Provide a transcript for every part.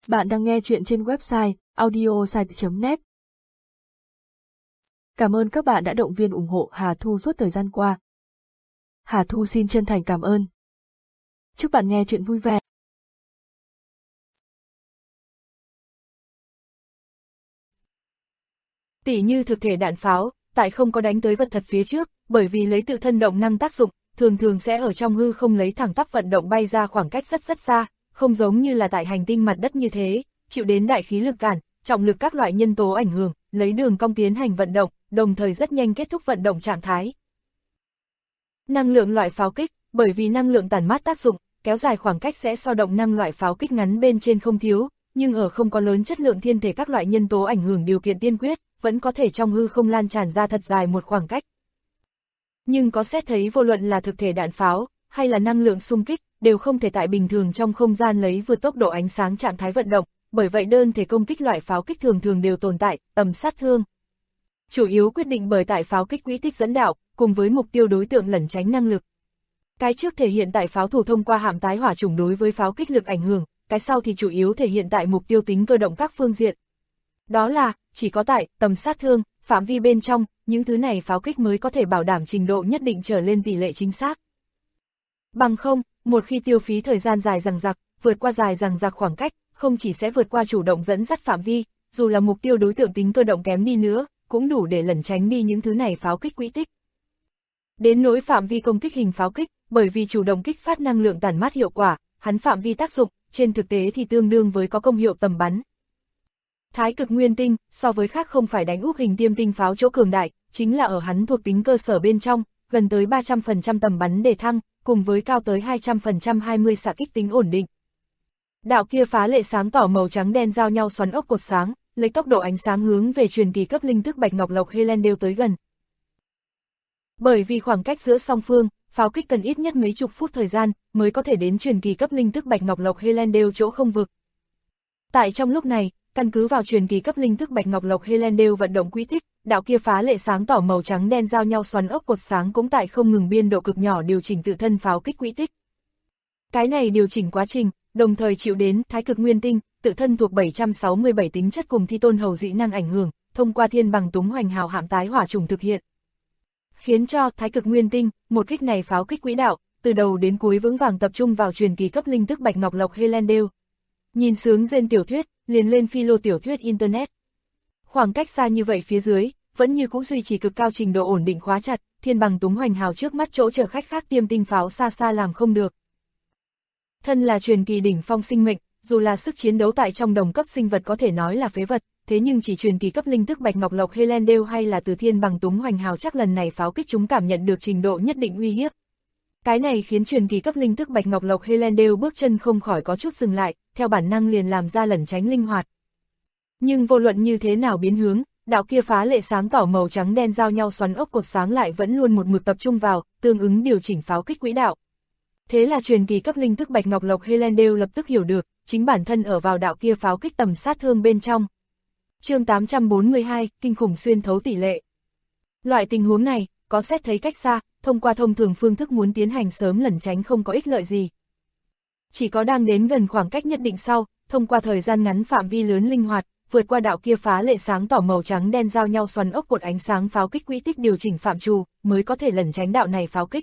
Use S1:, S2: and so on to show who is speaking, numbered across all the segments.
S1: Bạn đang nghe chuyện trên website audiosite.net. Cảm ơn các bạn đã động viên ủng hộ Hà Thu suốt thời gian qua. Hà Thu xin chân thành cảm ơn. Chúc bạn nghe chuyện vui vẻ.
S2: Tỉ như thực thể đạn pháo, tại không có đánh tới vật thật phía trước, bởi vì lấy tự thân động năng tác dụng, thường sẽ ở trong hư không lấy thẳng tắp vận động bay ra khoảng cách rất xa, không giống như là tại hành tinh mặt đất như thế, chịu đến đại khí lực cản, trọng lực các loại nhân tố ảnh hưởng, lấy đường cong tiến hành vận động, đồng thời rất nhanh kết thúc vận động trạng thái. Năng lượng loại pháo kích, bởi vì năng lượng tản mát tác dụng, kéo dài khoảng cách sẽ so động năng loại pháo kích ngắn bên trên không thiếu, nhưng ở không có lớn chất lượng thiên thể các loại nhân tố ảnh hưởng điều kiện tiên quyết, vẫn có thể trong hư không lan tràn ra thật dài một khoảng cách. Nhưng có xét thấy vô luận là thực thể đạn pháo, hay là năng lượng xung kích, đều không thể tại bình thường trong không gian lấy vượt tốc độ ánh sáng trạng thái vận động, bởi vậy đơn thể công kích loại pháo kích thường đều tồn tại, tầm sát thương. Chủ yếu quyết định bởi tại pháo kích quỹ tích dẫn đạo, cùng với mục tiêu đối tượng lẩn tránh năng lực. Cái trước thể hiện tại pháo thủ thông qua hạm tái hỏa chủng đối với pháo kích lực ảnh hưởng, cái sau thì chủ yếu thể hiện tại mục tiêu tính cơ động các phương diện. Đó là, chỉ có tại tầm sát thương, phạm vi bên trong, những thứ này pháo kích mới có thể bảo đảm trình độ nhất định trở lên tỷ lệ chính xác. Bằng không, một khi tiêu phí thời gian dài dằng dặc, vượt qua dài dằng dặc khoảng cách, không chỉ sẽ vượt qua chủ động dẫn dắt phạm vi, dù là mục tiêu đối tượng tính cơ động kém đi nữa, cũng đủ để lẩn tránh đi những thứ này pháo kích quỹ tích. Đến nỗi phạm vi công kích hình pháo kích, bởi vì chủ động kích phát năng lượng tản mát hiệu quả, hắn phạm vi tác dụng, trên thực tế thì tương đương với có công hiệu tầm bắn. Thái cực nguyên tinh, so với khác không phải đánh úp hình tiêm tinh pháo chỗ cường đại, chính là ở hắn thuộc tính cơ sở bên trong, gần tới 300% tầm bắn đề thăng, cùng với cao tới 200% 20 xạ kích tính ổn định. Đạo kia phá lệ sáng tỏ màu trắng đen giao nhau xoắn ốc cột sáng, lấy tốc độ ánh sáng hướng về truyền kỳ cấp linh thức Bạch Ngọc Lộc Helendale tới gần. Bởi vì khoảng cách giữa song phương, pháo kích cần ít nhất mấy chục phút thời gian, mới có thể đến truyền kỳ cấp linh thức Bạch Ngọc Lộc Helendale chỗ không vực. Tại trong lúc này, căn cứ vào truyền kỳ cấp linh thức Bạch Ngọc Lộc Helendale vận động quỹ tích, đạo kia phá lệ sáng tỏ màu trắng đen giao nhau xoắn ốc cột sáng cũng tại không ngừng biên độ cực nhỏ điều chỉnh tự thân pháo kích quỹ tích. Cái này điều chỉnh quá trình, đồng thời chịu đến thái cực nguyên tinh, tự thân thuộc 767 tính chất cùng thi tôn hầu dị năng ảnh hưởng, thông qua thiên bằng túng hoành hào hạm tái hỏa trùng thực hiện. Khiến cho thái cực nguyên tinh, một kích này pháo kích quỹ đạo, từ đầu đến cuối vững vàng tập trung vào truyền kỳ cấp linh thức Bạch Ngọc Lộc Helendale. Nhìn sướng trên tiểu thuyết, liền lên philo tiểu thuyết Internet. Khoảng cách xa như vậy phía dưới, vẫn như cũng duy trì cực cao trình độ ổn định khóa chặt, thiên bằng túng hoành hào trước mắt chỗ chở khách khác tiêm tinh pháo xa làm không được. Thân là truyền kỳ đỉnh phong sinh mệnh, dù là sức chiến đấu tại trong đồng cấp sinh vật có thể nói là phế vật, thế nhưng chỉ truyền kỳ cấp linh thức Bạch Ngọc Lộc Helendale hay là từ thiên bằng túng hoành hào chắc lần này pháo kích chúng cảm nhận được trình độ nhất định uy hiếp. Cái này khiến truyền kỳ cấp linh thức Bạch Ngọc Lộc Helendale bước chân không khỏi có chút dừng lại, theo bản năng liền làm ra lẩn tránh linh hoạt. Nhưng vô luận như thế nào biến hướng, đạo kia phá lệ sáng tỏ màu trắng đen giao nhau xoắn ốc cột sáng lại vẫn luôn một mực tập trung vào, tương ứng điều chỉnh pháo kích quỹ đạo. Thế là truyền kỳ cấp linh thức Bạch Ngọc Lộc Helendale lập tức hiểu được, chính bản thân ở vào đạo kia pháo kích tầm sát thương bên trong. Chương 842, kinh khủng xuyên thấu tỷ lệ. Loại tình huống này, có xét thấy cách xa, thông qua thông thường phương thức muốn tiến hành sớm lẩn tránh không có ích lợi gì. Chỉ có đang đến gần khoảng cách nhất định sau, thông qua thời gian ngắn phạm vi lớn linh hoạt, vượt qua đạo kia phá lệ sáng tỏ màu trắng đen giao nhau xoắn ốc cột ánh sáng pháo kích quỹ tích điều chỉnh phạm trù, mới có thể lẩn tránh đạo này pháo kích.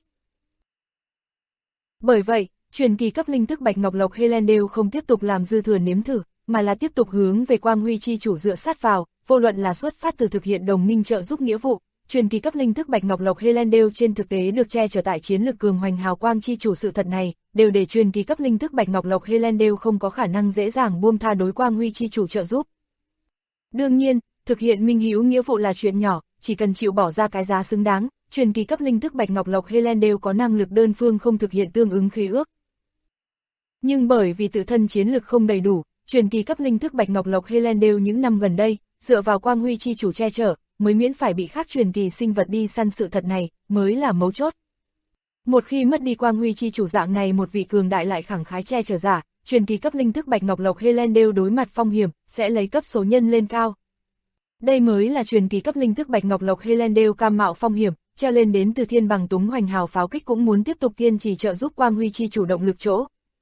S2: Bởi vậy, truyền kỳ cấp linh thức Bạch Ngọc Lộc Helendale không tiếp tục làm dư thừa nếm thử, mà là tiếp tục hướng về Quang Huy chi chủ dựa sát vào, vô luận là xuất phát từ thực hiện đồng minh trợ giúp nghĩa vụ. Truyền kỳ cấp linh thức Bạch Ngọc Lộc Helendale trên thực tế được che chở tại chiến lực cường hoành hào quang chi chủ sự thật này, đều để truyền kỳ cấp linh thức Bạch Ngọc Lộc Helendale không có khả năng dễ dàng buông tha đối Quang Huy chi chủ trợ giúp. Đương nhiên, thực hiện minh hữu nghĩa vụ là chuyện nhỏ, chỉ cần chịu bỏ ra cái giá xứng đáng, truyền kỳ cấp linh thức Bạch Ngọc Lộc Helendale có năng lực đơn phương không thực hiện tương ứng khế ước. Nhưng bởi vì tự thân chiến lực không đầy đủ, truyền kỳ cấp linh thức Bạch Ngọc Lộc Helendale những năm gần đây, dựa vào Quang Huy chi chủ che chở, mới miễn phải bị khác truyền kỳ sinh vật đi săn sự thật này, mới là mấu chốt. Một khi mất đi Quang Huy chi chủ dạng này một vị cường đại lại khẳng khái che chở giả, truyền kỳ cấp linh thức Bạch Ngọc Lộc Helendale đối mặt phong hiểm, sẽ lấy cấp số nhân lên cao. Đây mới là truyền kỳ cấp linh thức Bạch Ngọc Lộc Helendale cam mạo phong hiểm, treo lên đến từ thiên bằng túng hoành hào pháo kích cũng muốn tiếp tục kiên trì trợ giúp Quang Huy chi chủ động lực chỗ.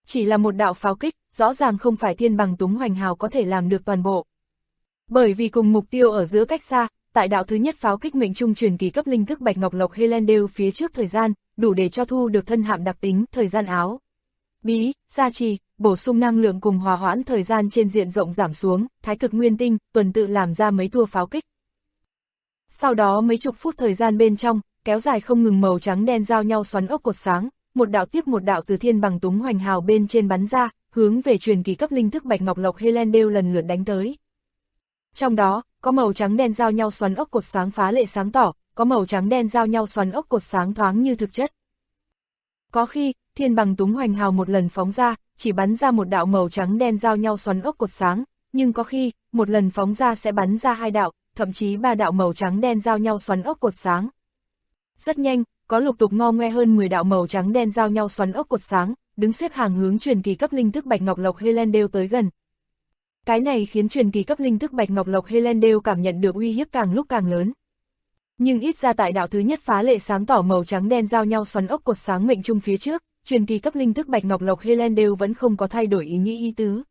S2: Chỉ là một đạo pháo kích, rõ ràng không phải thiên bằng túng hoành hào có thể làm được toàn bộ. Bởi vì cùng mục tiêu ở giữa cách xa, tại đạo thứ nhất pháo kích mệnh trung truyền kỳ cấp linh thức Bạch Ngọc Lộc Helendale phía trước thời gian, đủ để cho thu được thân hạm đặc tính thời gian áo. Bí, gia trì, bổ sung năng lượng cùng hòa hoãn thời gian trên diện rộng giảm xuống, thái cực nguyên tinh, tuần tự làm ra mấy tua pháo kích. Sau đó mấy chục phút thời gian bên trong, kéo dài không ngừng màu trắng đen giao nhau xoắn ốc cột sáng, một đạo tiếp một đạo từ thiên bằng túng hoành hào bên trên bắn ra, hướng về truyền kỳ cấp linh thức Bạch Ngọc Lộc Helendale lần lượt đánh tới. Trong đó, có màu trắng đen giao nhau xoắn ốc cột sáng phá lệ sáng tỏ, có màu trắng đen giao nhau xoắn ốc cột sáng thoáng như thực chất. Có khi, thiên bằng túng hoành hào một lần phóng ra, chỉ bắn ra một đạo màu trắng đen giao nhau xoắn ốc cột sáng, nhưng có khi, một lần phóng ra sẽ bắn ra hai đạo, thậm chí ba đạo màu trắng đen giao nhau xoắn ốc cột sáng. Rất nhanh, có lục tục ngo ngoe hơn 10 đạo màu trắng đen giao nhau xoắn ốc cột sáng, đứng xếp hàng hướng truyền kỳ cấp linh thức Bạch Ngọc Lộc Helendale tới gần. Cái này khiến truyền kỳ cấp linh thức Bạch Ngọc Lộc Helendale cảm nhận được uy hiếp càng lúc càng lớn. Nhưng ít ra tại đạo thứ nhất phá lệ sáng tỏ màu trắng đen giao nhau xoắn ốc cột sáng mệnh trung phía trước, truyền kỳ cấp linh thức Bạch Ngọc Lộc Helendale vẫn không có thay đổi ý nghĩ ý tứ.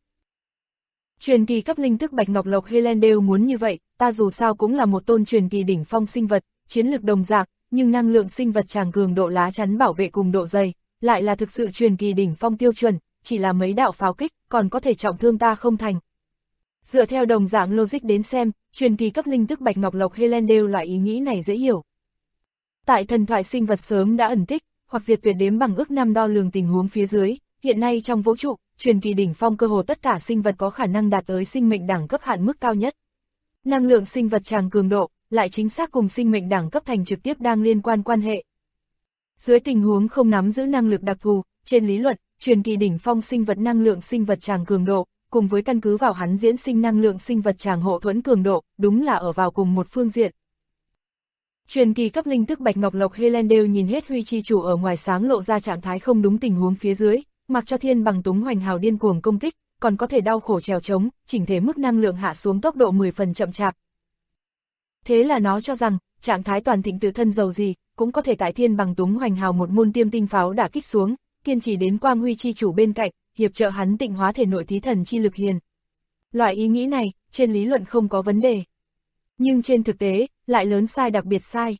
S2: Truyền kỳ cấp linh thức Bạch Ngọc Lộc Helendale muốn như vậy, ta dù sao cũng là một tôn truyền kỳ đỉnh phong sinh vật, chiến lực đồng dạng, nhưng năng lượng sinh vật tràng cường độ lá chắn bảo vệ cùng độ dày, lại là thực sự truyền kỳ đỉnh phong tiêu chuẩn, chỉ là mấy đạo pháo kích, còn có thể trọng thương ta không thành. Dựa theo đồng dạng logic đến xem, truyền kỳ cấp linh thức Bạch Ngọc Lộc Helendale loại ý nghĩ này dễ hiểu. Tại thần thoại sinh vật sớm đã ẩn tích, hoặc diệt tuyệt đếm bằng ước năm đo lường tình huống phía dưới, hiện nay trong vũ trụ, truyền kỳ đỉnh phong cơ hồ tất cả sinh vật có khả năng đạt tới sinh mệnh đẳng cấp hạn mức cao nhất. Năng lượng sinh vật tràng cường độ, lại chính xác cùng sinh mệnh đẳng cấp thành trực tiếp đang liên quan quan hệ. Dưới tình huống không nắm giữ năng lực đặc thù, trên lý luận, truyền kỳ đỉnh phong sinh vật năng lượng sinh vật tràng cường độ, cùng với căn cứ vào hắn diễn sinh năng lượng sinh vật tràng hộ thuẫn cường độ, đúng là ở vào cùng một phương diện. Truyền kỳ cấp linh thức Bạch Ngọc Lộc Helendale nhìn hết Huy chi chủ ở ngoài sáng lộ ra trạng thái không đúng tình huống phía dưới, mặc cho thiên bằng túng hoành hào điên cuồng công kích, còn có thể đau khổ trèo trống, chỉnh thể mức năng lượng hạ xuống tốc độ 10 phần chậm chạp. Thế là nó cho rằng, trạng thái toàn thịnh tự thân giàu gì, cũng có thể tại thiên bằng túng hoành hào một môn tiêm tinh pháo đả kích xuống, kiên trì đến Quang Huy chi chủ bên cạnh, hiệp trợ hắn tịnh hóa thể nội thí thần chi lực hiền. Loại ý nghĩ này, trên lý luận không có vấn đề. Nhưng trên thực tế, lại lớn sai đặc biệt sai.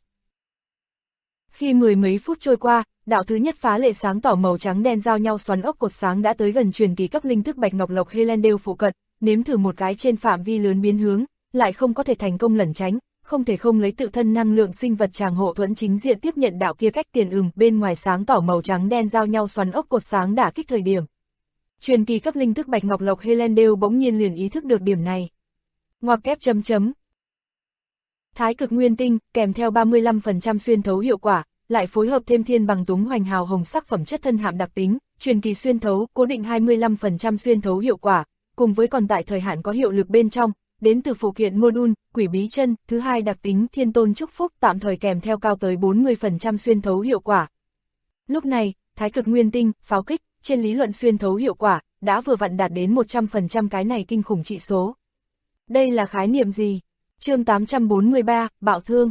S2: Khi mười mấy phút trôi qua, đạo thứ nhất phá lệ sáng tỏ màu trắng đen giao nhau xoắn ốc cột sáng đã tới gần truyền kỳ cấp linh thức Bạch Ngọc Lộc Helendale phụ cận, nếm thử một cái trên phạm vi lớn biến hướng, lại không có thể thành công lẩn tránh, không thể không lấy tự thân năng lượng sinh vật tràng hộ thuẫn chính diện tiếp nhận đạo kia cách tiền bên ngoài sáng tỏ màu trắng đen giao nhau xoắn ốc cột sáng đả kích thời điểm. Truyền kỳ cấp linh thức Bạch Ngọc Lộc Helendale bỗng nhiên liền ý thức được điểm này. Ngoặc kép chấm chấm. Thái cực nguyên tinh, kèm theo 35% xuyên thấu hiệu quả, lại phối hợp thêm thiên bằng túng hoành hào hồng sắc phẩm chất thân hạm đặc tính, truyền kỳ xuyên thấu, cố định 25% xuyên thấu hiệu quả, cùng với còn tại thời hạn có hiệu lực bên trong, đến từ phụ kiện module, quỷ bí chân, thứ hai đặc tính thiên tôn chúc phúc tạm thời kèm theo cao tới 40% xuyên thấu hiệu quả. Lúc này, thái cực nguyên tinh, pháo kích, trên lý luận xuyên thấu hiệu quả, đã vừa vặn đạt đến 100% cái này kinh khủng trị số. Đây là khái niệm gì? Chương 843, bạo thương.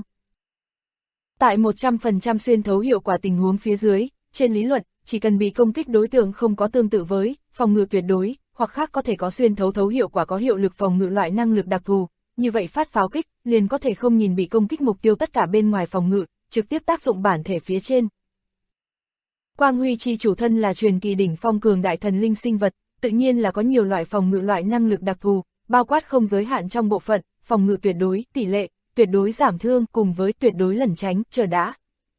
S2: Tại 100% xuyên thấu hiệu quả tình huống phía dưới, trên lý luận, chỉ cần bị công kích đối tượng không có tương tự với, phòng ngự tuyệt đối, hoặc khác có thể có xuyên thấu hiệu quả có hiệu lực phòng ngự loại năng lực đặc thù, như vậy phát pháo kích, liền có thể không nhìn bị công kích mục tiêu tất cả bên ngoài phòng ngự, trực tiếp tác dụng bản thể phía trên. Quang Huy chi chủ thân là truyền kỳ đỉnh phong cường đại thần linh sinh vật, tự nhiên là có nhiều loại phòng ngự loại năng lực đặc thù, bao quát không giới hạn trong bộ phận, phòng ngự tuyệt đối, tỷ lệ, tuyệt đối giảm thương cùng với tuyệt đối lẩn tránh, chờ đã.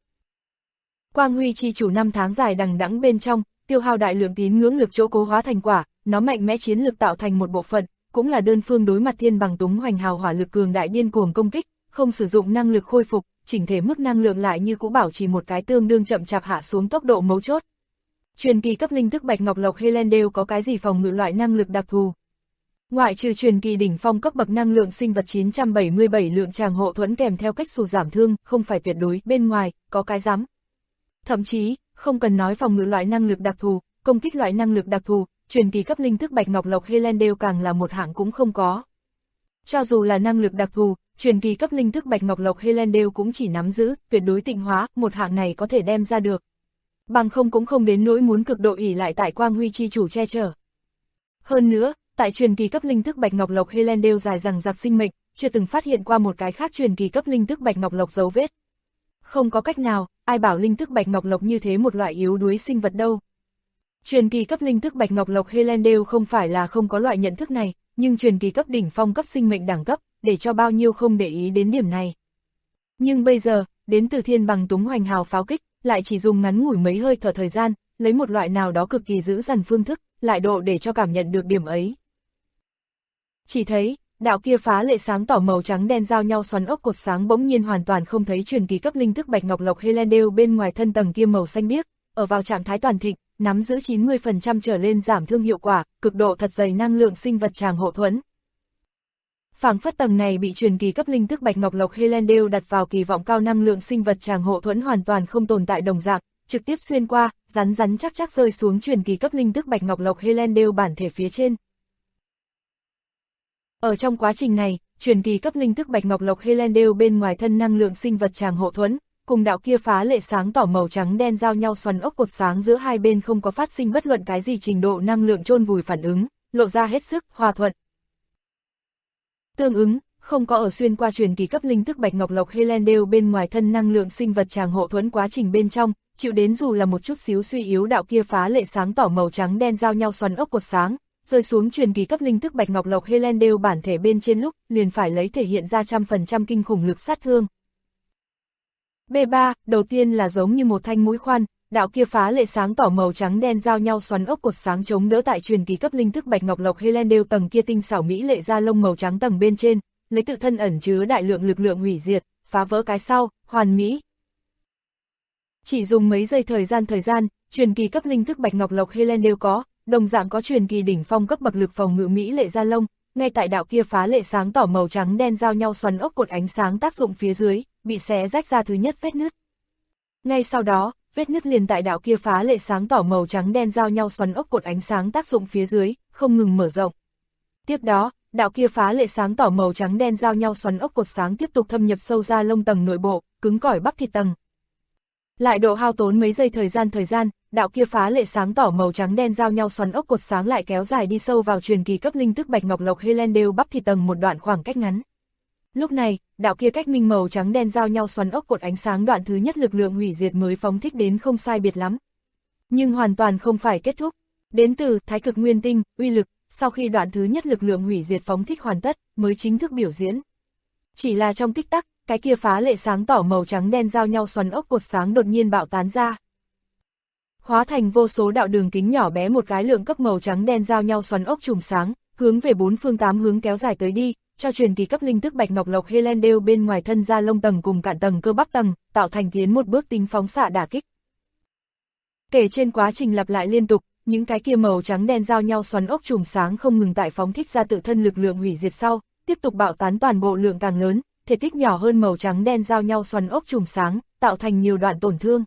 S2: Quang Huy chi chủ 5 tháng dài đằng đẵng bên trong, tiêu hao đại lượng tín ngưỡng lực chỗ cố hóa thành quả, nó mạnh mẽ chiến lực tạo thành một bộ phận, cũng là đơn phương đối mặt thiên bằng túng hoành hào hỏa lực cường đại điên cuồng công kích, không sử dụng năng lực khôi phục, chỉnh thể mức năng lượng lại như cũ bảo trì một cái tương đương chậm chạp hạ xuống tốc độ mấu chốt. Truyền kỳ cấp linh thức Bạch Ngọc Lộc Helendale có cái gì phòng ngự loại năng lực đặc thù? Ngoại trừ truyền kỳ đỉnh phong cấp bậc năng lượng sinh vật 977 lượng tràng hộ thuẫn kèm theo cách xù giảm thương, không phải tuyệt đối, bên ngoài, có cái rắm. Thậm chí, không cần nói phòng ngự loại năng lực đặc thù, công kích loại năng lực đặc thù, truyền kỳ cấp linh thức Bạch Ngọc Lộc Helendale càng là một hạng cũng không có. Cho dù là năng lực đặc thù, truyền kỳ cấp linh thức Bạch Ngọc Lộc Helendale cũng chỉ nắm giữ tuyệt đối tịnh hóa, một hạng này có thể đem ra được. Bằng không cũng không đến nỗi muốn cực độ ỷ lại tại Quang Huy chi chủ che chở. Hơn nữa, tại truyền kỳ cấp linh thức Bạch Ngọc Lộc Helendale dài rằng giặc sinh mệnh, chưa từng phát hiện qua một cái khác truyền kỳ cấp linh thức Bạch Ngọc Lộc dấu vết. Không có cách nào, ai bảo linh thức Bạch Ngọc Lộc như thế một loại yếu đuối sinh vật đâu. Truyền kỳ cấp linh thức Bạch Ngọc Lộc Helendale không phải là không có loại nhận thức này, nhưng truyền kỳ cấp đỉnh phong cấp sinh mệnh đẳng cấp, để cho bao nhiêu không để ý đến điểm này. Nhưng bây giờ, đến từ thiên bằng túng hoành hào pháo kích, lại chỉ dùng ngắn ngủi mấy hơi thở thời gian, lấy một loại nào đó cực kỳ dữ dằn phương thức, lại độ để cho cảm nhận được điểm ấy. Chỉ thấy, đạo kia phá lệ sáng tỏ màu trắng đen giao nhau xoắn ốc cột sáng bỗng nhiên hoàn toàn không thấy truyền kỳ cấp linh thức Bạch Ngọc Lộc Helendale bên ngoài thân tầng kia màu xanh biếc, ở vào trạng thái toàn thịnh, nắm giữ 90% trở lên giảm thương hiệu quả, cực độ thật dày năng lượng sinh vật tràng hộ thuẫn. Phảng phất tầng này bị truyền kỳ cấp linh thức Bạch Ngọc Lộc Helendale đặt vào kỳ vọng cao năng lượng sinh vật tràng hộ thuẫn hoàn toàn không tồn tại đồng dạng, trực tiếp xuyên qua, rắn rắn chắc chắc rơi xuống truyền kỳ cấp linh thức Bạch Ngọc Lộc Helendale bản thể phía trên. Ở trong quá trình này, truyền kỳ cấp linh thức Bạch Ngọc Lộc Helendale bên ngoài thân năng lượng sinh vật tràng hộ thuẫn, cùng đạo kia phá lệ sáng tỏ màu trắng đen giao nhau xoắn ốc cột sáng giữa hai bên không có phát sinh bất luận cái gì trình độ năng lượng chôn vùi phản ứng, lộ ra hết sức hòa thuận. Tương ứng, không có ở xuyên qua truyền kỳ cấp linh thức Bạch Ngọc Lộc Helendale bên ngoài thân năng lượng sinh vật tràng hộ thuẫn quá trình bên trong, chịu đến dù là một chút xíu suy yếu đạo kia phá lệ sáng tỏ màu trắng đen giao nhau xoắn ốc cột sáng, rơi xuống truyền kỳ cấp linh thức Bạch Ngọc Lộc Helendale bản thể bên trên lúc, liền phải lấy thể hiện ra 100% kinh khủng lực sát thương. B3, đầu tiên là giống như một thanh mũi khoan, đạo kia phá lệ sáng tỏ màu trắng đen giao nhau xoắn ốc cột sáng chống đỡ tại truyền kỳ cấp linh thức Bạch Ngọc Lộc Helendale tầng kia tinh xảo mỹ lệ da lông màu trắng tầng bên trên, lấy tự thân ẩn chứa đại lượng lực lượng hủy diệt, phá vỡ cái sau, hoàn mỹ. Chỉ dùng mấy giây thời gian, truyền kỳ cấp linh thức Bạch Ngọc Lộc Helendale có, đồng dạng có truyền kỳ đỉnh phong cấp bậc lực phòng ngự mỹ lệ da lông, ngay tại đạo kia phá lệ sáng tỏ màu trắng đen giao nhau xoắn ốc cột ánh sáng tác dụng phía dưới, bị xé rách ra thứ nhất vết nứt. Ngay sau đó, vết nứt liền tại đạo kia phá lệ sáng tỏ màu trắng đen giao nhau xoắn ốc cột ánh sáng tác dụng phía dưới, không ngừng mở rộng. Tiếp đó, đạo kia phá lệ sáng tỏ màu trắng đen giao nhau xoắn ốc cột sáng tiếp tục thâm nhập sâu ra lông tầng nội bộ, cứng cỏi bắp thịt tầng. Lại độ hao tốn mấy giây thời gian, đạo kia phá lệ sáng tỏ màu trắng đen giao nhau xoắn ốc cột sáng lại kéo dài đi sâu vào truyền kỳ cấp linh thức Bạch Ngọc Lộc Helendale bắp thịt tầng một đoạn khoảng cách ngắn. Lúc này, đạo kia cách minh màu trắng đen giao nhau xoắn ốc cột ánh sáng đoạn thứ nhất lực lượng hủy diệt mới phóng thích đến không sai biệt lắm. Nhưng hoàn toàn không phải kết thúc. Đến từ Thái Cực Nguyên Tinh, uy lực, sau khi đoạn thứ nhất lực lượng hủy diệt phóng thích hoàn tất, mới chính thức biểu diễn. Chỉ là trong tích tắc, cái kia phá lệ sáng tỏ màu trắng đen giao nhau xoắn ốc cột sáng đột nhiên bạo tán ra. Hóa thành vô số đạo đường kính nhỏ bé một cái lượng cấp màu trắng đen giao nhau xoắn ốc chùm sáng, hướng về bốn phương tám hướng kéo dài tới đi, cho truyền kỳ cấp linh thức Bạch Ngọc Lộc Helendale bên ngoài thân da lông tầng cùng cạn tầng cơ bắp tầng, tạo thành tiến một bước tính phóng xạ đả kích. Kể trên quá trình lặp lại liên tục, những cái kia màu trắng đen giao nhau xoắn ốc chùm sáng không ngừng tại phóng thích ra tự thân lực lượng hủy diệt sau, tiếp tục bạo tán toàn bộ lượng càng lớn, thể tích nhỏ hơn màu trắng đen giao nhau xoắn ốc chùm sáng, tạo thành nhiều đoạn tổn thương.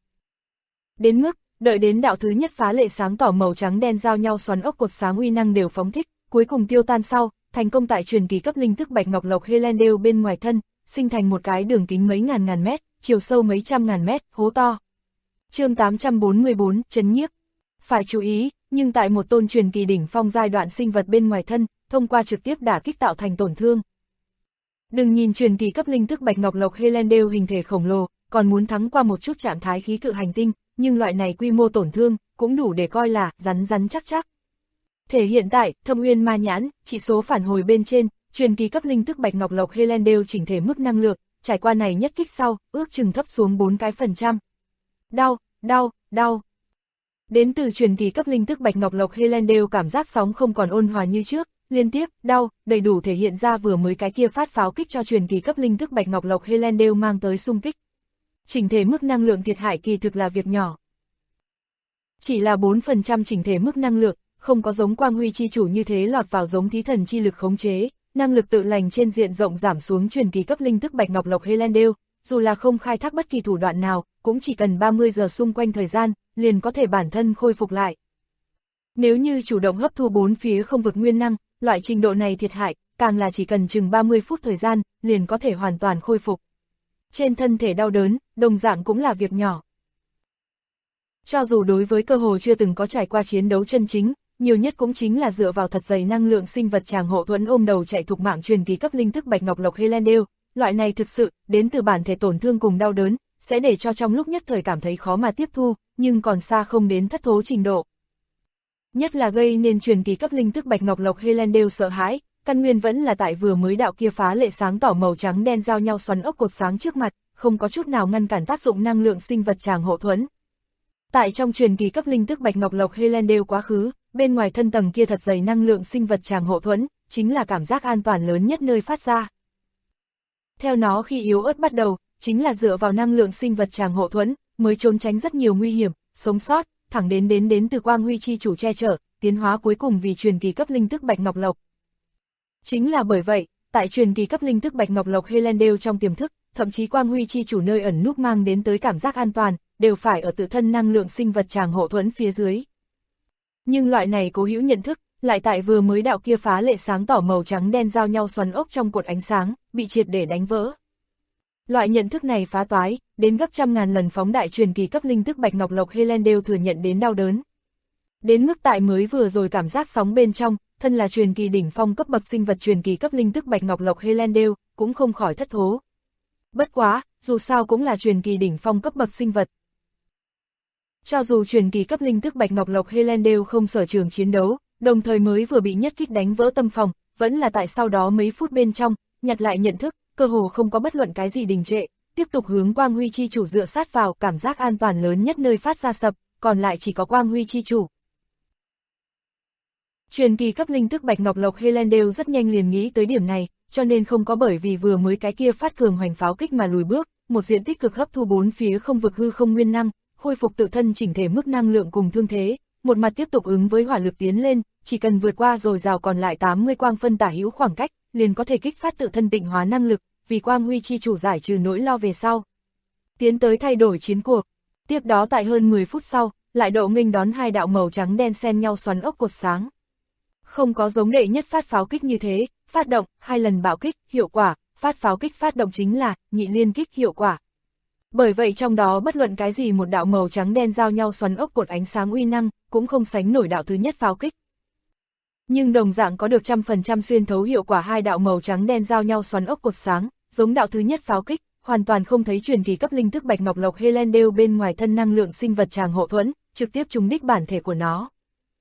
S2: Đến mức, đợi đến đạo thứ nhất phá lệ sáng tỏ màu trắng đen giao nhau xoắn ốc cột sáng uy năng đều phóng thích, cuối cùng tiêu tan sau, thành công tại truyền kỳ cấp linh thức Bạch Ngọc Lộc Helendale bên ngoài thân, sinh thành một cái đường kính mấy ngàn mét, chiều sâu mấy trăm ngàn mét, hố to. Chương 844, chấn nhiếp. Phải chú ý, nhưng tại một tôn truyền kỳ đỉnh phong giai đoạn sinh vật bên ngoài thân, thông qua trực tiếp đả kích tạo thành tổn thương. Đừng nhìn truyền kỳ cấp linh thức Bạch Ngọc Lộc Helendale hình thể khổng lồ, còn muốn thắng qua một chút trạng thái khí cự hành tinh, nhưng loại này quy mô tổn thương, cũng đủ để coi là rắn rắn chắc chắc. Thể hiện tại, Thâm Uyên Ma Nhãn, chỉ số phản hồi bên trên, truyền kỳ cấp linh thức Bạch Ngọc Lộc Helendale chỉnh thể mức năng lượng, trải qua này nhất kích sau, ước chừng thấp xuống 4%. Đau. Đến từ truyền kỳ cấp linh thức Bạch Ngọc Lộc Helendale cảm giác sóng không còn ôn hòa như trước, liên tiếp, đau, đầy đủ thể hiện ra vừa mới cái kia phát pháo kích cho truyền kỳ cấp linh thức Bạch Ngọc Lộc Helendale mang tới xung kích. Chỉnh thể mức năng lượng thiệt hại kỳ thực là việc nhỏ. Chỉ là 4% chỉnh thể mức năng lượng, không có giống Quang Huy chi chủ như thế lọt vào giống thí thần chi lực khống chế, năng lực tự lành trên diện rộng giảm xuống truyền kỳ cấp linh thức Bạch Ngọc Lộc Helendale, dù là không khai thác bất kỳ thủ đoạn nào, cũng chỉ cần 30 giờ xung quanh thời gian, liền có thể bản thân khôi phục lại. Nếu như chủ động hấp thu bốn phía không vực nguyên năng, loại trình độ này thiệt hại, càng là chỉ cần chừng 30 phút thời gian, liền có thể hoàn toàn khôi phục. Trên thân thể đau đớn, đồng dạng cũng là việc nhỏ. Cho dù đối với cơ hồ chưa từng có trải qua chiến đấu chân chính, nhiều nhất cũng chính là dựa vào thật dày năng lượng sinh vật tràng hộ thuẫn ôm đầu chạy thục mạng truyền kỳ cấp linh thức Bạch Ngọc Lộc Helendale, loại này thực sự, đến từ bản thể tổn thương cùng đau đớn, sẽ để cho trong lúc nhất thời cảm thấy khó mà tiếp thu, nhưng còn xa không đến thất thố trình độ. Nhất là gây nên truyền kỳ cấp linh thức Bạch Ngọc Lộc Helendale sợ hãi, căn nguyên vẫn là tại vừa mới đạo kia phá lệ sáng tỏ màu trắng đen giao nhau xoắn ốc cột sáng trước mặt, không có chút nào ngăn cản tác dụng năng lượng sinh vật tràng hộ thuẫn. Tại trong truyền kỳ cấp linh thức Bạch Ngọc Lộc Helendale quá khứ, bên ngoài thân tầng kia thật dày năng lượng sinh vật tràng hộ thuẫn, chính là cảm giác an toàn lớn nhất nơi phát ra. Theo nó khi yếu ớt bắt đầu, chính là dựa vào năng lượng sinh vật tràng hộ thuẫn, mới trốn tránh rất nhiều nguy hiểm, sống sót, thẳng đến từ quang huy chi chủ che chở, tiến hóa cuối cùng vì truyền kỳ cấp linh thức Bạch Ngọc Lộc. Chính là bởi vậy, tại truyền kỳ cấp linh thức Bạch Ngọc Lộc Helendale trong tiềm thức, thậm chí quang huy chi chủ nơi ẩn núp mang đến tới cảm giác an toàn, đều phải ở tự thân năng lượng sinh vật tràng hộ thuẫn phía dưới. Nhưng loại này cố hữu nhận thức, lại tại vừa mới đạo kia phá lệ sáng tỏ màu trắng đen giao nhau xoắn ốc trong cột ánh sáng, bị triệt để đánh vỡ. Loại nhận thức này phá toái, đến gấp trăm ngàn lần phóng đại truyền kỳ cấp linh thức Bạch Ngọc Lộc Helendale thừa nhận đến đau đớn. Đến mức tại mới vừa rồi cảm giác sóng bên trong, thân là truyền kỳ đỉnh phong cấp bậc sinh vật truyền kỳ cấp linh thức Bạch Ngọc Lộc Helendale, cũng không khỏi thất thố. Bất quá, dù sao cũng là truyền kỳ đỉnh phong cấp bậc sinh vật. Cho dù truyền kỳ cấp linh thức Bạch Ngọc Lộc Helendale không sở trường chiến đấu, đồng thời mới vừa bị nhất kích đánh vỡ tâm phòng, vẫn là tại sau đó mấy phút bên trong, nhặt lại nhận thức, cơ hồ không có bất luận cái gì đình trệ, tiếp tục hướng quang huy chi chủ dựa sát vào, cảm giác an toàn lớn nhất nơi phát ra sập, còn lại chỉ có quang huy chi chủ. Truyền kỳ cấp linh thức Bạch Ngọc Lộc Helendale rất nhanh liền nghĩ tới điểm này, cho nên không có bởi vì vừa mới cái kia phát cường hoành pháo kích mà lùi bước, một diện tích cực hấp thu bốn phía không vực hư không nguyên năng, khôi phục tự thân chỉnh thể mức năng lượng cùng thương thế, một mặt tiếp tục ứng với hỏa lực tiến lên, chỉ cần vượt qua rồi rào còn lại 80 quang phân tả hữu khoảng cách, liền có thể kích phát tự thân tịnh hóa năng lực, vì quang huy chi chủ giải trừ nỗi lo về sau. Tiến tới thay đổi chiến cuộc. Tiếp đó tại hơn 10 phút sau, lại độ nghênh đón hai đạo màu trắng đen xen nhau xoắn ốc cột sáng. Không có giống đệ nhất phát pháo kích như thế, phát động, 2 lần bạo kích, hiệu quả, phát pháo kích phát động chính là, nhị liên kích hiệu quả. Bởi vậy trong đó bất luận cái gì một đạo màu trắng đen giao nhau xoắn ốc cột ánh sáng uy năng, cũng không sánh nổi đạo thứ nhất pháo kích. Nhưng đồng dạng có được 100% xuyên thấu hiệu quả hai đạo màu trắng đen giao nhau xoắn ốc cột sáng, giống đạo thứ nhất pháo kích, hoàn toàn không thấy truyền kỳ cấp linh thức Bạch Ngọc Lộc Helendale bên ngoài thân năng lượng sinh vật tràng hộ thuẫn, trực tiếp trúng đích bản thể của nó.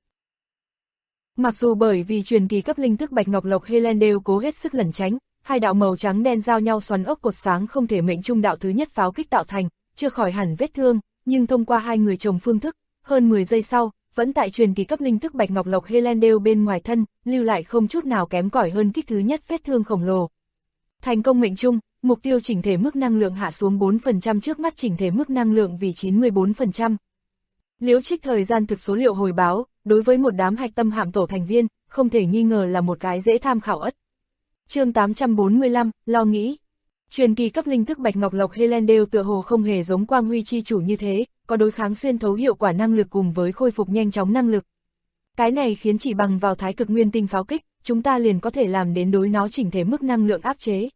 S2: Mặc dù bởi vì truyền kỳ cấp linh thức Bạch Ngọc Lộc Helendale cố hết sức lẩn tránh, hai đạo màu trắng đen giao nhau xoắn ốc cột sáng không thể mệnh trung đạo thứ nhất pháo kích tạo thành, chưa khỏi hẳn vết thương, nhưng thông qua hai người chồng phương thức, hơn 10 giây sau, vẫn tại truyền kỳ cấp linh thức Bạch Ngọc Lộc Helendale bên ngoài thân, lưu lại không chút nào kém cỏi hơn kích thứ nhất vết thương khổng lồ. Thành công mệnh trung, mục tiêu chỉnh thể mức năng lượng hạ xuống 4% trước mắt chỉnh thể mức năng lượng vì 94%. Liễu Trích thời gian thực số liệu hồi báo, đối với một đám hạch tâm hạm tổ thành viên, không thể nghi ngờ là một cái dễ tham khảo ất. Chương 845, lo nghĩ. Truyền kỳ cấp linh thức Bạch Ngọc Lộc Helendale tựa hồ không hề giống quang huy chi chủ như thế, có đối kháng xuyên thấu hiệu quả năng lực cùng với khôi phục nhanh chóng năng lực. Cái này khiến chỉ bằng vào thái cực nguyên tinh pháo kích, chúng ta liền có thể làm đến đối nó chỉnh thể mức năng lượng áp chế.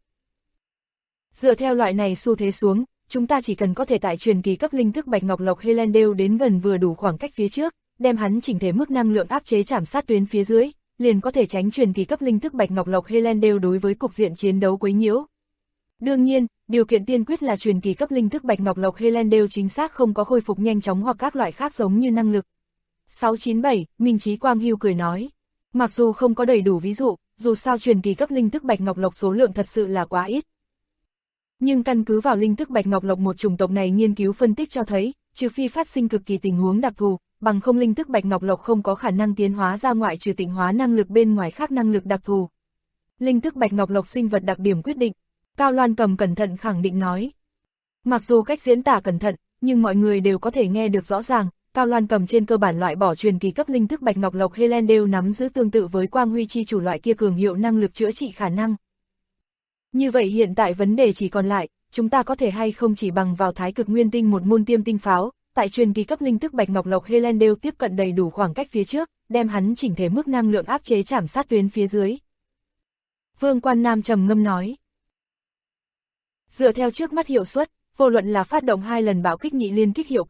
S2: Dựa theo loại này xu thế xuống, chúng ta chỉ cần có thể tại truyền kỳ cấp linh thức Bạch Ngọc Lộc Helendale đến gần vừa đủ khoảng cách phía trước, đem hắn chỉnh thể mức năng lượng áp chế chạm sát tuyến phía dưới, liền có thể tránh truyền kỳ cấp linh thức Bạch Ngọc Lộc Helendale đối với cục diện chiến đấu quấy nhiễu. Đương nhiên, điều kiện tiên quyết là truyền kỳ cấp linh thức Bạch Ngọc Lộc Helendale chính xác không có khôi phục nhanh chóng hoặc các loại khác giống như năng lực. 697, Minh Chí Quang Hưu cười nói. Mặc dù không có đầy đủ ví dụ, dù sao truyền kỳ cấp linh thức Bạch Ngọc Lộc số lượng thật sự là quá ít. Nhưng căn cứ vào linh thức Bạch Ngọc Lộc một chủng tộc này nghiên cứu phân tích cho thấy, trừ phi phát sinh cực kỳ tình huống đặc thù, bằng không linh thức Bạch Ngọc Lộc không có khả năng tiến hóa ra ngoại trừ tịnh hóa năng lực bên ngoài khác năng lực đặc thù. Linh thức Bạch Ngọc Lộc sinh vật đặc điểm quyết định, Cao Loan Cầm cẩn thận khẳng định nói. Mặc dù cách diễn tả cẩn thận, nhưng mọi người đều có thể nghe được rõ ràng, Cao Loan Cầm trên cơ bản loại bỏ truyền kỳ cấp linh thức Bạch Ngọc Lộc Helendale nắm giữ tương tự với quang huy chi chủ loại kia cường hiệu năng lực chữa trị khả năng. Như vậy hiện tại vấn đề chỉ còn lại, chúng ta có thể hay không chỉ bằng vào thái cực nguyên tinh một môn tiêm tinh pháo, tại truyền kỳ cấp linh thức Bạch Ngọc Lộc Helendale tiếp cận đầy đủ khoảng cách phía trước, đem hắn chỉnh thể mức năng lượng áp chế chạm sát tuyến phía dưới. Vương Quan Nam trầm ngâm nói. Dựa theo trước mắt hiệu suất, vô luận là phát động 2 lần bạo kích nhị liên kích hiệu quả,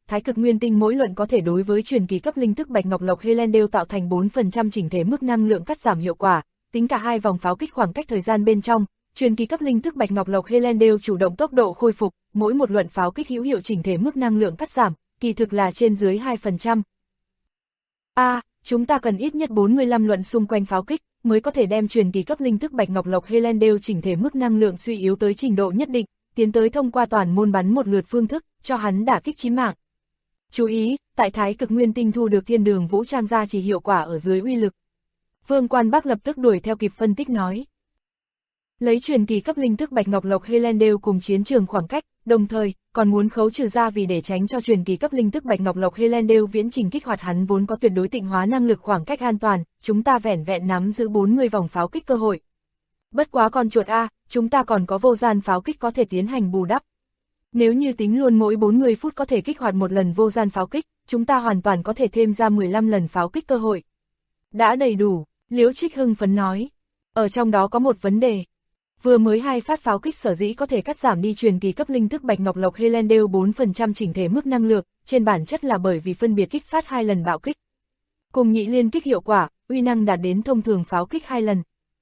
S2: Thái Cực Nguyên Tinh mỗi luận có thể đối với truyền kỳ cấp linh thức Bạch Ngọc Lộc Helendale tạo thành 4% chỉnh thể mức năng lượng cắt giảm hiệu quả, tính cả 2 vòng pháo kích khoảng cách thời gian bên trong, truyền kỳ cấp linh thức Bạch Ngọc Lộc Helendale chủ động tốc độ khôi phục, mỗi một luận pháo kích hữu hiệu chỉnh thể mức năng lượng cắt giảm, kỳ thực là trên dưới 2%. Chúng ta cần ít nhất 45 luận xung quanh pháo kích, mới có thể đem truyền kỳ cấp linh thức Bạch Ngọc Lộc Helendale chỉnh thể mức năng lượng suy yếu tới trình độ nhất định, tiến tới thông qua toàn môn bắn một lượt phương thức, cho hắn đả kích chí mạng. Chú ý, tại Thái Cực Nguyên Tinh thu được thiên đường vũ trang gia chỉ hiệu quả ở dưới uy lực. Vương Quan Bắc lập tức đuổi theo kịp phân tích nói. Lấy truyền kỳ cấp linh thức Bạch Ngọc Lộc Helendale cùng chiến trường khoảng cách, đồng thời, còn muốn khấu trừ ra vì để tránh cho truyền kỳ cấp linh thức Bạch Ngọc Lộc Helendale viễn trình kích hoạt hắn vốn có tuyệt đối tịnh hóa năng lực khoảng cách an toàn, chúng ta vẻn vẹn nắm giữ 40 vòng pháo kích cơ hội. Bất quá con chuột chúng ta còn có vô gian pháo kích có thể tiến hành bù đắp. Nếu như tính luôn mỗi 40 phút có thể kích hoạt một lần vô gian pháo kích, chúng ta hoàn toàn có thể thêm ra 15 lần pháo kích cơ hội. Đã đầy đủ, Liễu Trích hưng phấn nói. Ở trong đó có một vấn đề. Vừa mới 2 phát pháo kích sở dĩ có thể cắt giảm đi truyền kỳ cấp linh thức Bạch Ngọc Lộc Helendale 4% chỉnh thể mức năng lượng, trên bản chất là bởi vì phân biệt kích phát 2 lần bạo kích. Cùng nhị liên kích hiệu quả, uy năng đạt đến thông thường pháo kích 2 lần.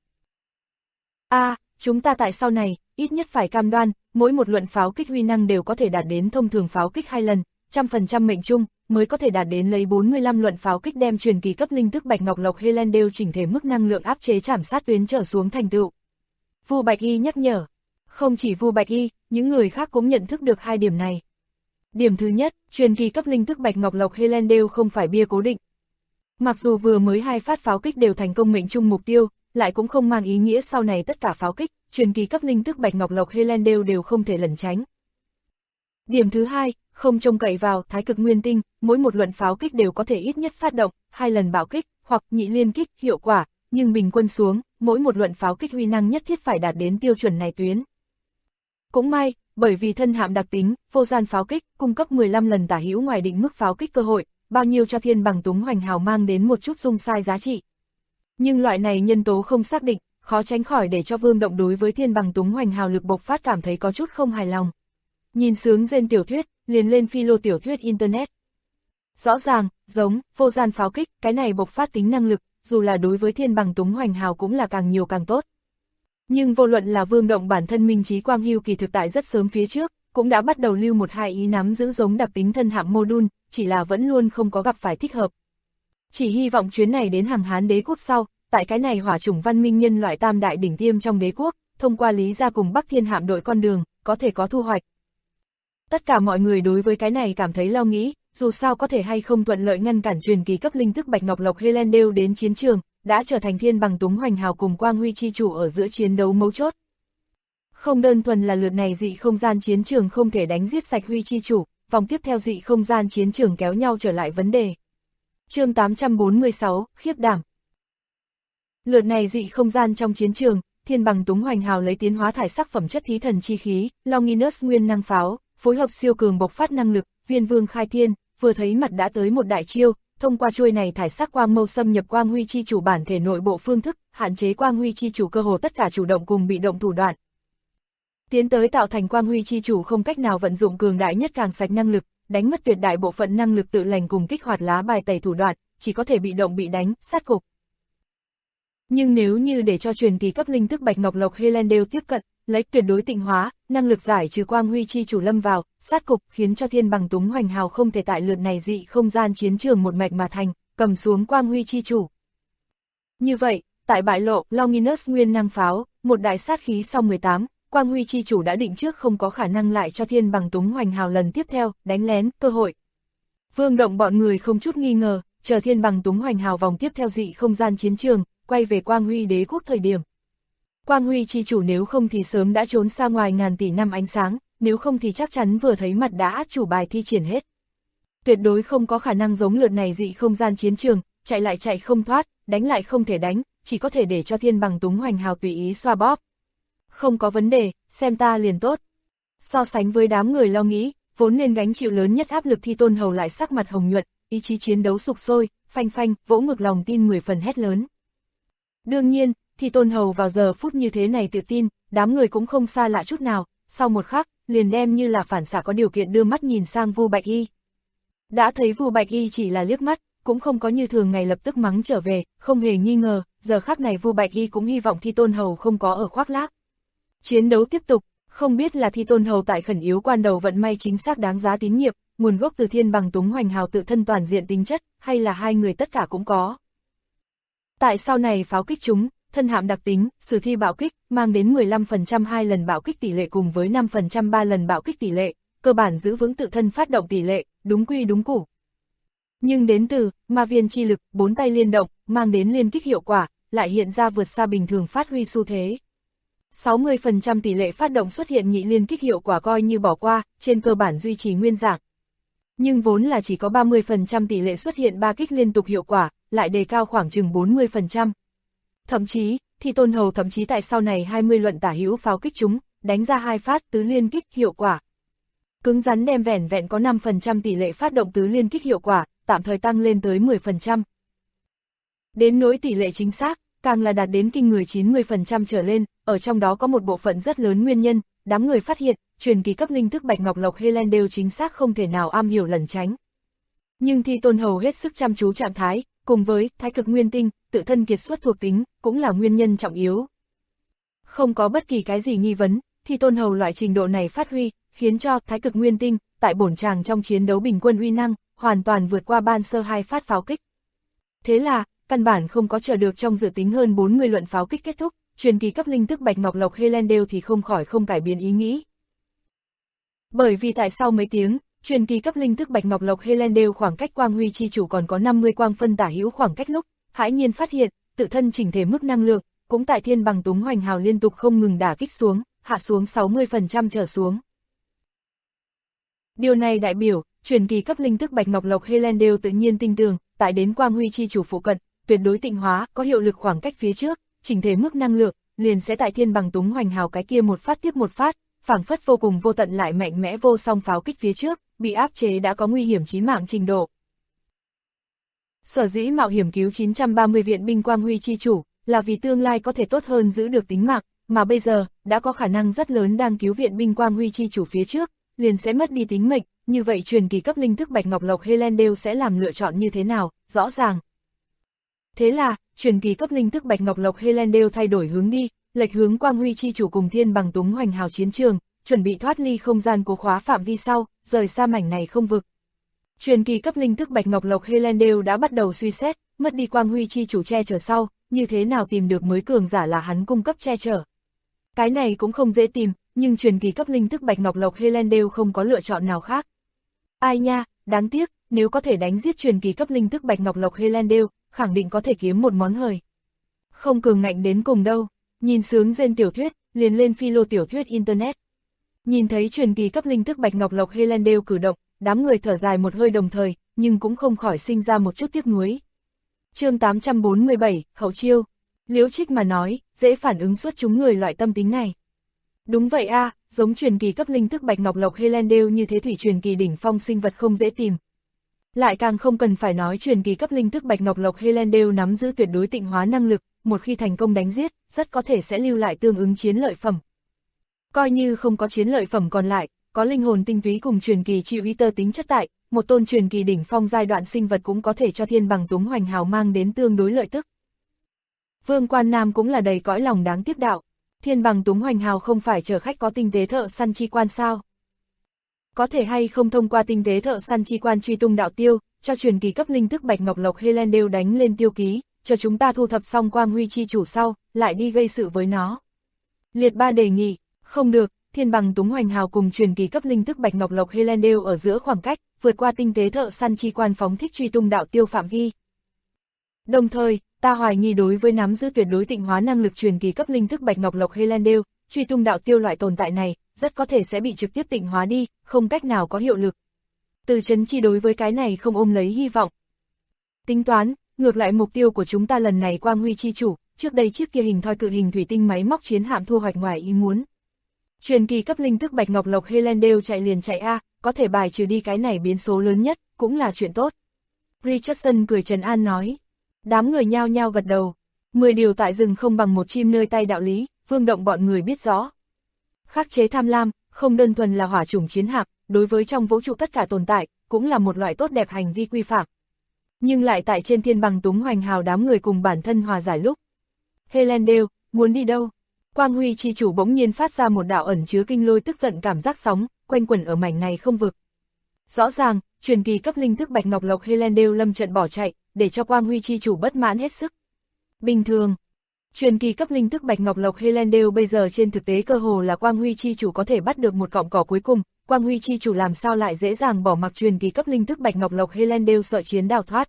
S2: Chúng ta tại sau này, ít nhất phải cam đoan, mỗi một luận pháo kích uy năng đều có thể đạt đến thông thường pháo kích 2 lần, 100% mệnh trung, mới có thể đạt đến lấy 45 luận pháo kích đem truyền kỳ cấp linh thức Bạch Ngọc Lộc Helendale chỉnh thể mức năng lượng áp chế chảm sát tuyến trở xuống thành tựu. Vu Bạch Y nhắc nhở. Không chỉ Vu Bạch Y, những người khác cũng nhận thức được 2 điểm này. Điểm thứ nhất, truyền kỳ cấp linh thức Bạch Ngọc Lộc Helendale không phải bia cố định. Mặc dù vừa mới 2 phát pháo kích đều thành công mệnh trung mục tiêu, lại cũng không mang ý nghĩa sau này tất cả pháo kích, truyền kỳ cấp linh thức Bạch Ngọc Lộc Helendale đều không thể lẩn tránh. Điểm thứ hai, không trông cậy vào Thái Cực Nguyên Tinh, mỗi một luận pháo kích đều có thể ít nhất phát động 2 lần bạo kích, hoặc nhị liên kích hiệu quả, nhưng bình quân xuống, mỗi một luận pháo kích uy năng nhất thiết phải đạt đến tiêu chuẩn này tuyến. Cũng may, bởi vì thân hạm đặc tính, vô gian pháo kích cung cấp 15 lần tả hữu ngoài định mức pháo kích cơ hội, bao nhiêu cho Thiên Bằng Túng Hoành Hào mang đến một chút dung sai giá trị. Nhưng loại này nhân tố không xác định, khó tránh khỏi để cho Vương Động đối với Thiên Bằng Túng Hoành Hào lực bộc phát cảm thấy có chút không hài lòng. Nhìn sướng rên tiểu thuyết, liền lên philo tiểu thuyết internet. Rõ ràng, giống, vô gian pháo kích, cái này bộc phát tính năng lực, dù là đối với Thiên Bằng Túng Hoành Hào cũng là càng nhiều càng tốt. Nhưng vô luận là Vương Động bản thân Minh Chí Quang Hưu kỳ thực tại rất sớm phía trước, cũng đã bắt đầu lưu một hai ý nắm giữ giống đặc tính thân hạm mô đun, chỉ là vẫn luôn không có gặp phải thích hợp. Chỉ hy vọng chuyến này đến Hằng Hán đế quốc sau, tại cái này hỏa chủng văn minh nhân loại tam đại đỉnh tiêm trong đế quốc, thông qua Lý gia cùng Bắc Thiên hạm đội con đường, có thể có thu hoạch. Tất cả mọi người đối với cái này cảm thấy lo nghĩ, dù sao có thể hay không thuận lợi ngăn cản truyền kỳ cấp linh thức Bạch Ngọc Lộc Helendale đến chiến trường, đã trở thành Thiên Bằng Túng Hoành Hào cùng Quang Huy chi chủ ở giữa chiến đấu mấu chốt. Không đơn thuần là lượt này dị không gian chiến trường không thể đánh giết sạch Huy chi chủ, vòng tiếp theo dị không gian chiến trường kéo nhau trở lại vấn đề. Chương 846, khiếp đảm. Lượt này dị không gian trong chiến trường, Thiên Bằng Túng Hoành Hào lấy tiến hóa thải sắc phẩm chất thí thần chi khí, Longinus nguyên năng pháo, phối hợp siêu cường bộc phát năng lực, Viên Vương khai thiên, vừa thấy mặt đã tới một đại chiêu, thông qua chuôi này thải sắc quang mâu xâm nhập Quang Huy chi chủ bản thể nội bộ phương thức, hạn chế Quang Huy chi chủ cơ hồ tất cả chủ động cùng bị động thủ đoạn. Tiến tới tạo thành Quang Huy chi chủ không cách nào vận dụng cường đại nhất càng sạch năng lực, đánh mất tuyệt đại bộ phận năng lực tự lành cùng kích hoạt lá bài tẩy thủ đoạn, chỉ có thể bị động bị đánh, sát cục. Nhưng nếu như để cho truyền kỳ cấp linh thức Bạch Ngọc Lộc Helendale tiếp cận, lấy tuyệt đối tịnh hóa, năng lực giải trừ Quang Huy chi chủ lâm vào, sát cục khiến cho Thiên Bằng Túng Hoành Hào không thể tại lượt này dị không gian chiến trường một mạch mà thành, cầm xuống Quang Huy chi chủ. Như vậy, tại bại lộ Longinus nguyên năng pháo, một đại sát khí sau 18, Quang Huy chi chủ đã định trước không có khả năng lại cho Thiên Bằng Túng Hoành Hào lần tiếp theo, đánh lén, cơ hội. Vương Động bọn người không chút nghi ngờ, chờ Thiên Bằng Túng Hoành Hào vòng tiếp theo dị không gian chiến trường, quay về Quang Huy đế quốc thời điểm. Quang Huy chi chủ nếu không thì sớm đã trốn xa ngoài ngàn tỷ năm ánh sáng, nếu không thì chắc chắn vừa thấy mặt đã át chủ bài thi triển hết. Tuyệt đối không có khả năng giống lượt này dị không gian chiến trường, chạy lại chạy không thoát, đánh lại không thể đánh, chỉ có thể để cho Thiên Bằng Túng Hoành Hào tùy ý xoa bóp. Không có vấn đề, xem ta liền tốt. So sánh với đám người lo nghĩ, vốn nên gánh chịu lớn nhất áp lực Thi Tôn Hầu lại sắc mặt hồng nhuận, ý chí chiến đấu sục sôi, phanh phanh, vỗ ngực lòng tin 10 phần hét lớn. Đương nhiên, Thi Tôn Hầu vào giờ phút như thế này tự tin, đám người cũng không xa lạ chút nào, sau một khắc, liền đem như là phản xạ có điều kiện đưa mắt nhìn sang Vu Bạch Y. Đã thấy Vu Bạch Y chỉ là liếc mắt, cũng không có như thường ngày lập tức mắng trở về, không hề nghi ngờ, giờ khắc này Vu Bạch Y cũng hy vọng Thi Tôn Hầu không có ở khoác lác. Chiến đấu tiếp tục, không biết là Thi Tôn Hầu tại khẩn yếu quan đầu vận may chính xác đáng giá tín nhiệm, nguồn gốc từ Thiên Bằng Túng Hoành Hào tự thân toàn diện tính chất, hay là hai người tất cả cũng có. Tại sau này pháo kích chúng, thân hạm đặc tính, sử thi bạo kích, mang đến 15% 2 lần bạo kích tỷ lệ cùng với 5% 3 lần bạo kích tỷ lệ, cơ bản giữ vững tự thân phát động tỷ lệ, đúng quy đúng củ. Nhưng đến từ ma viên chi lực, 4 tay liên động, mang đến liên kích hiệu quả, lại hiện ra vượt xa bình thường phát huy xu thế. 60% tỷ lệ phát động xuất hiện nhị liên kích hiệu quả coi như bỏ qua, trên cơ bản duy trì nguyên dạng. Nhưng vốn là chỉ có 30% tỷ lệ xuất hiện 3 kích liên tục hiệu quả, lại đề cao khoảng chừng 40%. Thậm chí, Thi Tôn Hầu thậm chí tại sau này 20 luận tả hữu pháo kích chúng, đánh ra 2 phát tứ liên kích hiệu quả. Cứng rắn đem vẻn vẹn có 5% tỷ lệ phát động tứ liên kích hiệu quả, tạm thời tăng lên tới 10%. Đến nỗi tỷ lệ chính xác, càng là đạt đến kinh người 90% trở lên, ở trong đó có một bộ phận rất lớn nguyên nhân, đám người phát hiện, truyền kỳ cấp linh thức Bạch Ngọc Lộc Helen đều chính xác không thể nào am hiểu lẩn tránh. Nhưng Thi Tôn Hầu hết sức chăm chú trạng thái, cùng với Thái Cực Nguyên Tinh, tự thân kiệt xuất thuộc tính, cũng là nguyên nhân trọng yếu. Không có bất kỳ cái gì nghi vấn, Thi Tôn Hầu loại trình độ này phát huy, khiến cho Thái Cực Nguyên Tinh, tại bổn tràng trong chiến đấu bình quân uy năng, hoàn toàn vượt qua ban sơ 2 phát pháo kích. Thế là, căn bản không có chờ được trong dự tính hơn 40 luận pháo kích kết thúc, truyền kỳ cấp linh thức Bạch Ngọc Lộc Helendale thì không khỏi không cải biến ý nghĩ. Bởi vì tại sau mấy tiếng, truyền kỳ cấp linh thức Bạch Ngọc Lộc Helendale khoảng cách Quang Huy chi chủ còn có 50 quang phân tả hữu khoảng cách lúc, hãi nhiên phát hiện, tự thân chỉnh thể mức năng lượng, cũng tại Thiên Bằng Túng Hoành Hào liên tục không ngừng đả kích xuống, hạ xuống 60% trở xuống. Điều này đại biểu, truyền kỳ cấp linh thức Bạch Ngọc Lộc Helendale tự nhiên tin tưởng, tại đến Quang Huy chi chủ phụ cận, tuyệt đối tịnh hóa, có hiệu lực khoảng cách phía trước, chỉnh thể mức năng lượng, liền sẽ tại Thiên Bằng Túng Hoành Hào cái kia một phát tiếp một phát, phảng phất vô cùng vô tận lại mạnh mẽ vô song pháo kích phía trước, bị áp chế đã có nguy hiểm chí mạng trình độ. Sở dĩ mạo hiểm cứu 930 viện binh Quang Huy chi chủ, là vì tương lai có thể tốt hơn giữ được tính mạng, mà bây giờ, đã có khả năng rất lớn đang cứu viện binh Quang Huy chi chủ phía trước, liền sẽ mất đi tính mệnh, như vậy truyền kỳ cấp linh thức Bạch Ngọc Lộc Helendale sẽ làm lựa chọn như thế nào, rõ ràng. Thế là, truyền kỳ cấp linh thức Bạch Ngọc Lộc Helendale thay đổi hướng đi, lệch hướng Quang Huy chi chủ cùng Thiên Bằng Túng Hoành Hào chiến trường, chuẩn bị thoát ly không gian cố khóa phạm vi sau, rời xa mảnh này không vực. Truyền kỳ cấp linh thức Bạch Ngọc Lộc Helendale đã bắt đầu suy xét, mất đi Quang Huy chi chủ che chở sau, như thế nào tìm được mới cường giả là hắn cung cấp che chở. Cái này cũng không dễ tìm, nhưng truyền kỳ cấp linh thức Bạch Ngọc Lộc Helendale không có lựa chọn nào khác. Ai nha, đáng tiếc, nếu có thể đánh giết truyền kỳ cấp linh thức Bạch Ngọc Lộc Helendale, khẳng định có thể kiếm một món hời. Không cường ngạnh đến cùng đâu, nhìn sướng rên tiểu thuyết, liền lên philo tiểu thuyết internet. Nhìn thấy truyền kỳ cấp linh thức Bạch Ngọc Lộc Helendale cử động, đám người thở dài một hơi đồng thời, nhưng cũng không khỏi sinh ra một chút tiếc nuối. Chương 847, hậu chiêu. Liễu Trích mà nói, dễ phản ứng xuất chúng người loại tâm tính này. Đúng vậy a, giống truyền kỳ cấp linh thức Bạch Ngọc Lộc Helendale như thế thủy truyền kỳ đỉnh phong sinh vật không dễ tìm. Lại càng không cần phải nói truyền kỳ cấp linh thức Bạch Ngọc Lộc Helendale nắm giữ tuyệt đối tịnh hóa năng lực, một khi thành công đánh giết, rất có thể sẽ lưu lại tương ứng chiến lợi phẩm. Coi như không có chiến lợi phẩm còn lại, có linh hồn tinh túy cùng truyền kỳ chịu ý tơ tính chất tại, một tôn truyền kỳ đỉnh phong giai đoạn sinh vật cũng có thể cho Thiên Bằng Túng Hoành Hào mang đến tương đối lợi tức. Vương Quan Nam cũng là đầy cõi lòng đáng tiếc đạo. Thiên Bằng Túng Hoành Hào không phải chở khách có tinh tế thợ săn chi quan sao? Có thể hay không thông qua tinh tế thợ săn chi quan truy tung đạo tiêu, cho truyền kỳ cấp linh thức Bạch Ngọc Lộc Helendale đánh lên tiêu ký, cho chúng ta thu thập xong Quang Huy chi chủ sau, lại đi gây sự với nó. Liệt ba đề nghị, không được, Thiên Bằng Túng Hoành Hào cùng truyền kỳ cấp linh thức Bạch Ngọc Lộc Helendale ở giữa khoảng cách, vượt qua tinh tế thợ săn chi quan phóng thích truy tung đạo tiêu phạm vi. Đồng thời, ta hoài nghi đối với nắm giữ tuyệt đối tịnh hóa năng lực truyền kỳ cấp linh thức Bạch Ngọc Lộc Helendale, truy tung đạo tiêu loại tồn tại này, rất có thể sẽ bị trực tiếp tịnh hóa đi, không cách nào có hiệu lực. Từ Chấn Chi đối với cái này không ôm lấy hy vọng. Tính toán, ngược lại mục tiêu của chúng ta lần này Quang Huy chi chủ, trước đây chiếc kia hình thoi cự hình thủy tinh máy móc chiến hạm thu hoạch ngoài ý muốn. Truyền kỳ cấp linh thức Bạch Ngọc Lộc Helendale chạy liền chạy a, có thể bài trừ đi cái này biến số lớn nhất, cũng là chuyện tốt. Richardson cười trấn an nói. Đám người nhao nhao gật đầu. 10 điều tại rừng không bằng một chim nơi tay đạo lý, Vương Động bọn người biết rõ. Khắc chế tham lam, không đơn thuần là hỏa chủng chiến hạm, đối với trong vũ trụ tất cả tồn tại, cũng là một loại tốt đẹp hành vi quy phạm. Nhưng lại tại trên thiên bằng túng hoành hào đám người cùng bản thân hòa giải lúc. Helendale, muốn đi đâu? Quang Huy chi chủ bỗng nhiên phát ra một đạo ẩn chứa kinh lôi tức giận cảm giác sóng, quanh quẩn ở mảnh này không vực. Rõ ràng, truyền kỳ cấp linh thức Bạch Ngọc Lộc Helendale lâm trận bỏ chạy, để cho Quang Huy chi chủ bất mãn hết sức. Bình thường, truyền kỳ cấp linh thức Bạch Ngọc Lộc Helendale bây giờ trên thực tế cơ hồ là Quang Huy chi chủ có thể bắt được một cọng cỏ cuối cùng, Quang Huy chi chủ làm sao lại dễ dàng bỏ mặc truyền kỳ cấp linh thức Bạch Ngọc Lộc Helendale sợ chiến đào thoát.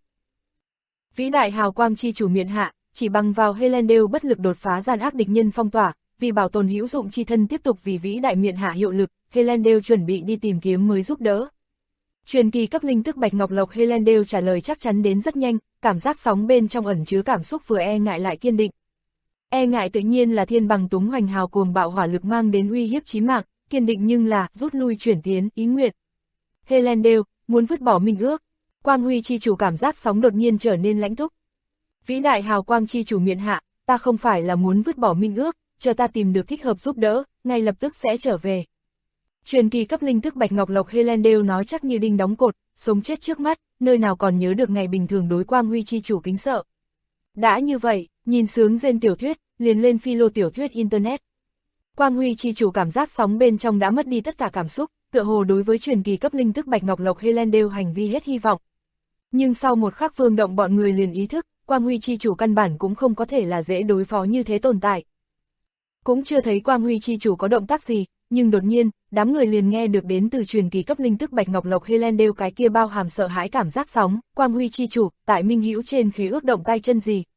S2: Vĩ đại hào quang chi chủ miện hạ, chỉ bằng vào Helendale bất lực đột phá gian ác địch nhân phong tỏa, vì bảo tồn hữu dụng chi thân tiếp tục vì vĩ đại miện hạ hiệu lực, Helendale chuẩn bị đi tìm kiếm mới giúp đỡ. Truyền kỳ cấp linh thức Bạch Ngọc Lộc Helendale trả lời chắc chắn đến rất nhanh, cảm giác sóng bên trong ẩn chứa cảm xúc vừa e ngại lại kiên định. E ngại tự nhiên là thiên bằng túng hoành hào cuồng bạo hỏa lực mang đến uy hiếp chí mạng, kiên định nhưng là rút lui chuyển tiến, ý nguyện. Helendale, muốn vứt bỏ minh ước. Quang Huy chi chủ cảm giác sóng đột nhiên trở nên lãnh túc. Vĩ đại hào quang chi chủ miện hạ, ta không phải là muốn vứt bỏ minh ước, chờ ta tìm được thích hợp giúp đỡ, ngay lập tức sẽ trở về. Truyền kỳ cấp linh thức Bạch Ngọc Lộc Helendale nói chắc như đinh đóng cột, sống chết trước mắt, nơi nào còn nhớ được ngày bình thường đối Quang Huy chi chủ kính sợ. Đã như vậy, nhìn sướng rên tiểu thuyết, liền lên philo tiểu thuyết internet. Quang Huy chi chủ cảm giác sóng bên trong đã mất đi tất cả cảm xúc, tựa hồ đối với truyền kỳ cấp linh thức Bạch Ngọc Lộc Helendale hành vi hết hy vọng. Nhưng sau một khắc Vương Động bọn người liền ý thức, Quang Huy chi chủ căn bản cũng không có thể là dễ đối phó như thế tồn tại. Cũng chưa thấy Quang Huy chi chủ có động tác gì, nhưng đột nhiên, đám người liền nghe được đến từ truyền kỳ cấp linh thức Bạch Ngọc Lộc Helendale cái kia bao hàm sợ hãi cảm giác sóng, Quang Huy chi chủ, tại Minh Hữu trên khế ước động tay chân gì.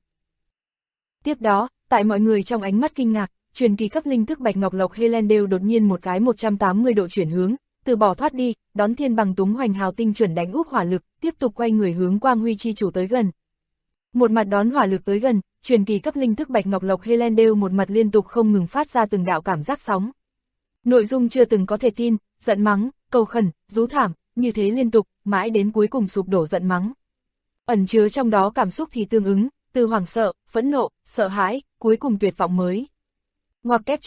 S2: Tiếp đó, tại mọi người trong ánh mắt kinh ngạc, truyền kỳ cấp linh thức Bạch Ngọc Lộc Helendale đột nhiên một cái 180 độ chuyển hướng, từ bỏ thoát đi, đón thiên bằng túng hoành hào tinh chuẩn đánh úp hỏa lực, tiếp tục quay người hướng Quang Huy chi chủ tới gần. Một mặt đón hỏa lực tới gần, truyền kỳ cấp linh thức Bạch Ngọc Lộc Helendale một mặt liên tục không ngừng phát ra từng đạo cảm giác sóng. Nội dung chưa từng có thể tin, giận mắng, cầu khẩn, rú thảm, như thế liên tục, mãi đến cuối cùng sụp đổ giận mắng. Ẩn chứa trong đó cảm xúc thì tương ứng, từ hoảng sợ, phẫn nộ, sợ hãi, cuối cùng tuyệt vọng mới. Ngoặc kép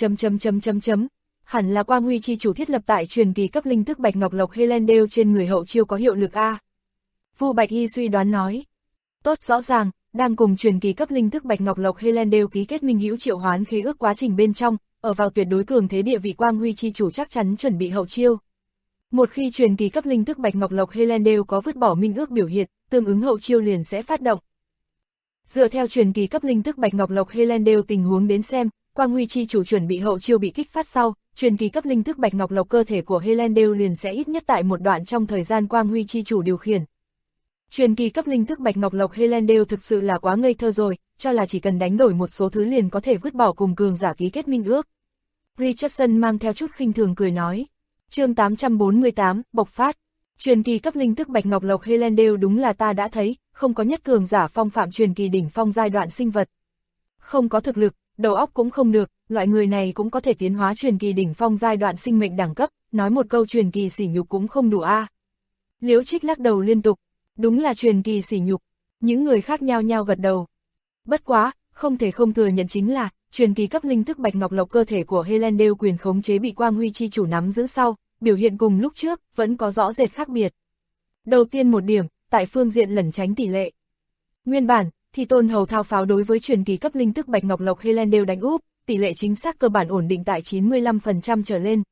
S2: chấm. Hẳn là Quang Huy chi chủ thiết lập tại truyền kỳ cấp linh thức Bạch Ngọc Lộc Helendale trên người hậu chiêu có hiệu lực a. Vu Bạch Hy suy đoán nói. Tốt, rõ ràng, đang cùng truyền kỳ cấp linh thức Bạch Ngọc Lộc Helendale ký kết minh hữu triệu hoán khế ước quá trình bên trong, ở vào tuyệt đối cường thế địa vị Quang Huy chi chủ chắc chắn chuẩn bị hậu chiêu. Một khi truyền kỳ cấp linh thức Bạch Ngọc Lộc Helendale có vứt bỏ minh ước biểu hiện, tương ứng hậu chiêu liền sẽ phát động. Dựa theo truyền kỳ cấp linh thức Bạch Ngọc Lộc Helendale tình huống đến xem, Quang Huy chi chủ chuẩn bị hậu chiêu bị kích phát sau, truyền kỳ cấp linh thức Bạch Ngọc Lộc cơ thể của Helendale liền sẽ ít nhất tại một đoạn trong thời gian Quang Huy chi chủ điều khiển. Truyền kỳ cấp linh thức Bạch Ngọc Lộc Helendale thực sự là quá ngây thơ rồi, cho là chỉ cần đánh đổi một số thứ liền có thể vứt bỏ cùng cường giả ký kết minh ước. Richardson mang theo chút khinh thường cười nói. Chương 848, bộc phát. Truyền kỳ cấp linh thức Bạch Ngọc Lộc Helendale đúng là ta đã thấy, không có nhất cường giả phong phạm truyền kỳ đỉnh phong giai đoạn sinh vật. Không có thực lực, đầu óc cũng không được, loại người này cũng có thể tiến hóa truyền kỳ đỉnh phong giai đoạn sinh mệnh đẳng cấp, nói một câu truyền kỳ sỉ nhục cũng không đủ a. Liễu Trích lắc đầu liên tục, đúng là truyền kỳ sỉ nhục, những người khác nhao nhao gật đầu. Bất quá, không thể không thừa nhận chính là, truyền kỳ cấp linh thức Bạch Ngọc Lộc cơ thể của Helendale quyền khống chế bị Quang Huy chi chủ nắm giữ sau, biểu hiện cùng lúc trước, vẫn có rõ rệt khác biệt. Đầu tiên một điểm, tại phương diện lẩn tránh tỷ lệ. Nguyên bản, thì tôn hầu thao pháo đối với truyền kỳ cấp linh thức Bạch Ngọc Lộc Helendale đánh úp, tỷ lệ chính xác cơ bản ổn định tại 95% trở lên.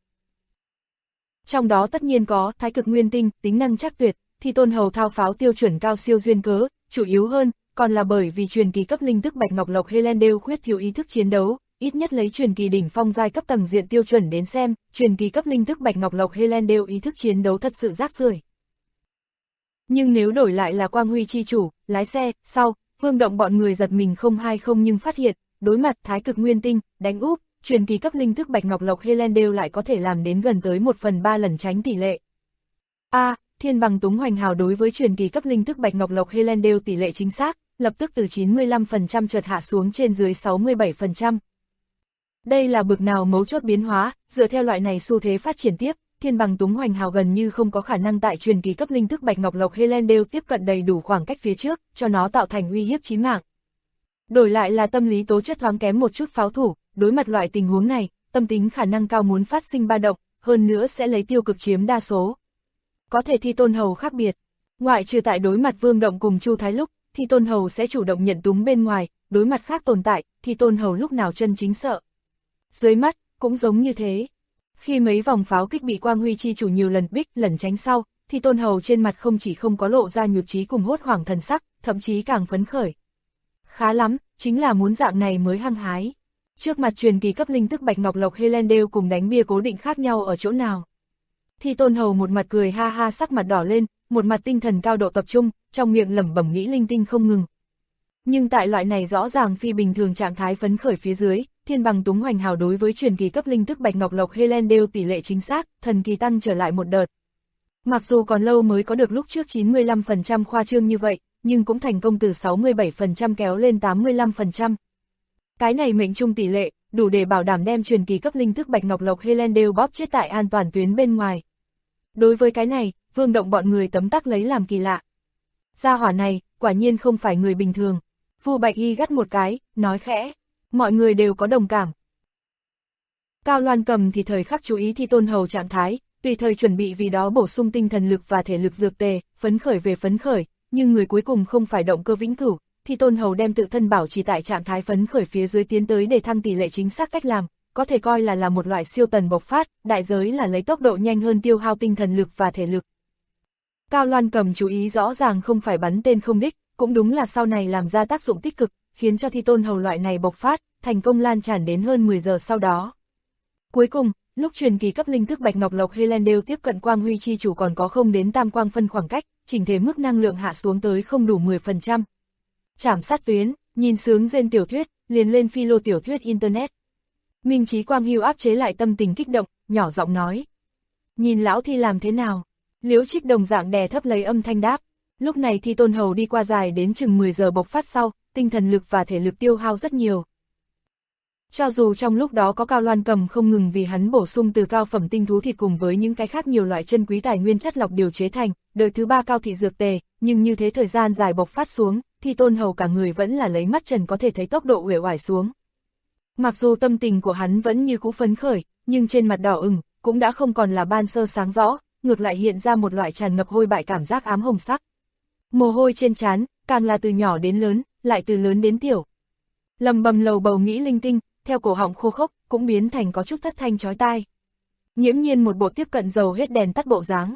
S2: Trong đó tất nhiên có thái cực nguyên tinh, tính năng chắc tuyệt, thì tôn hầu thao pháo tiêu chuẩn cao siêu duyên cớ, chủ yếu hơn, còn là bởi vì truyền kỳ cấp linh thức Bạch Ngọc Lộc Helendale khuyết thiếu ý thức chiến đấu, ít nhất lấy truyền kỳ đỉnh phong giai cấp tầng diện tiêu chuẩn đến xem, truyền kỳ cấp linh thức Bạch Ngọc Lộc Helendale ý thức chiến đấu thật sự rác rưởi. Nhưng nếu đổi lại là Quang Huy chi chủ, lái xe, sau, Vương Động bọn người giật mình không hay không nhưng phát hiện, đối mặt thái cực nguyên tinh, đánh úp, truyền kỳ cấp linh thức Bạch Ngọc Lộc Helendale lại có thể làm đến gần tới 1/3 lần tránh tỷ lệ. Thiên bằng túng hoành hào đối với truyền kỳ cấp linh thức Bạch Ngọc Lộc Helendale tỷ lệ chính xác, lập tức từ 95% chợt hạ xuống trên dưới 67%. Đây là bực nào mấu chốt biến hóa, dựa theo loại này xu thế phát triển tiếp, thiên bằng túng hoành hào gần như không có khả năng tại truyền kỳ cấp linh thức Bạch Ngọc Lộc Helendale tiếp cận đầy đủ khoảng cách phía trước, cho nó tạo thành uy hiếp chí mạng. Đổi lại là tâm lý tố chất thoáng kém một chút pháo thủ, đối mặt loại tình huống này, tâm tính khả năng cao muốn phát sinh ba động, hơn nữa sẽ lấy tiêu cực chiếm đa số. Có thể Thi Tôn Hầu khác biệt. Ngoại trừ tại đối mặt Vương Động cùng Chu Thái lúc, Thi Tôn Hầu sẽ chủ động nhận túng bên ngoài, đối mặt khác tồn tại, Thi Tôn Hầu lúc nào chân chính sợ. Dưới mắt, cũng giống như thế. Khi mấy vòng pháo kích bị Quang Huy chi chủ nhiều lần bích lẩn tránh sau, Thi Tôn Hầu trên mặt không chỉ không có lộ ra nhụt chí cùng hốt hoảng thần sắc, thậm chí càng phấn khởi. Khá lắm, chính là muốn dạng này mới hăng hái. Trước mặt truyền kỳ cấp linh tức Bạch Ngọc Lộc Helendale cùng đánh bia cố định khác nhau ở chỗ nào. Thi Tôn Hầu một mặt cười ha ha sắc mặt đỏ lên, một mặt tinh thần cao độ tập trung, trong miệng lẩm bẩm nghĩ linh tinh không ngừng. Nhưng tại loại này rõ ràng phi bình thường trạng thái phấn khởi phía dưới, Thiên Bằng Túng Hoành Hào đối với truyền kỳ cấp linh tức Bạch Ngọc Lộc Helendale tỷ lệ chính xác, thần kỳ tăng trở lại một đợt. Mặc dù còn lâu mới có được lúc trước 95% khoa trương như vậy, nhưng cũng thành công từ 67% kéo lên 85%. Cái này mệnh trung tỷ lệ, đủ để bảo đảm đem truyền kỳ cấp linh tức Bạch Ngọc Lộc Helendale bóp chết tại an toàn tuyến bên ngoài. Đối với cái này, Vương Động bọn người tấm tắc lấy làm kỳ lạ. Gia hỏa này, quả nhiên không phải người bình thường. Vu Bạch Y gắt một cái, nói khẽ. Mọi người đều có đồng cảm. Cao Loan Cầm thì thời khắc chú ý Thi Tôn Hầu trạng thái, tùy thời chuẩn bị vì đó bổ sung tinh thần lực và thể lực dược tề, phấn khởi về phấn khởi, nhưng người cuối cùng không phải động cơ vĩnh cửu. Thi Tôn Hầu đem tự thân bảo trì tại trạng thái phấn khởi phía dưới tiến tới để thăng tỷ lệ chính xác cách làm, có thể coi là một loại siêu tần bộc phát, đại giới là lấy tốc độ nhanh hơn tiêu hao tinh thần lực và thể lực. Cao Loan Cầm chú ý rõ ràng không phải bắn tên không đích, cũng đúng là sau này làm ra tác dụng tích cực, khiến cho Thi Tôn Hầu loại này bộc phát, thành công lan tràn đến hơn 10 giờ sau đó. Cuối cùng, lúc truyền kỳ cấp linh thức Bạch Ngọc Lộc Helendale tiếp cận Quang Huy chi chủ còn có không đến tam quang phân khoảng cách, chỉnh thể mức năng lượng hạ xuống tới không đủ 10%. Trảm sát tuyến, nhìn sướng rên tiểu thuyết, liền lên philo tiểu thuyết internet. Minh Chí Quang Hưu áp chế lại tâm tình kích động, nhỏ giọng nói. Nhìn lão Thi làm thế nào? Liễu Trích đồng dạng đè thấp lấy âm thanh đáp. Lúc này Thi Tôn Hầu đi qua dài đến chừng 10 giờ bộc phát sau, tinh thần lực và thể lực tiêu hao rất nhiều. Cho dù trong lúc đó có Cao Loan Cầm không ngừng vì hắn bổ sung từ cao phẩm tinh thú thịt cùng với những cái khác nhiều loại chân quý tài nguyên chất lọc điều chế thành, đời thứ 3 cao thị dược tề, nhưng như thế thời gian dài bộc phát xuống, Thi Tôn Hầu cả người vẫn là lấy mắt trần có thể thấy tốc độ uể oải xuống. Mặc dù tâm tình của hắn vẫn như cũ phấn khởi, nhưng trên mặt đỏ ửng, cũng đã không còn là ban sơ sáng rõ, ngược lại hiện ra một loại tràn ngập hôi bại cảm giác ám hồng sắc. Mồ hôi trên trán, càng là từ nhỏ đến lớn, lại từ lớn đến tiểu. Lầm bầm lầu bầu nghĩ linh tinh, theo cổ họng khô khốc, cũng biến thành có chút thất thanh chói tai. Nghiễm nhiên một bộ tiếp cận dầu hết đèn tắt bộ dáng.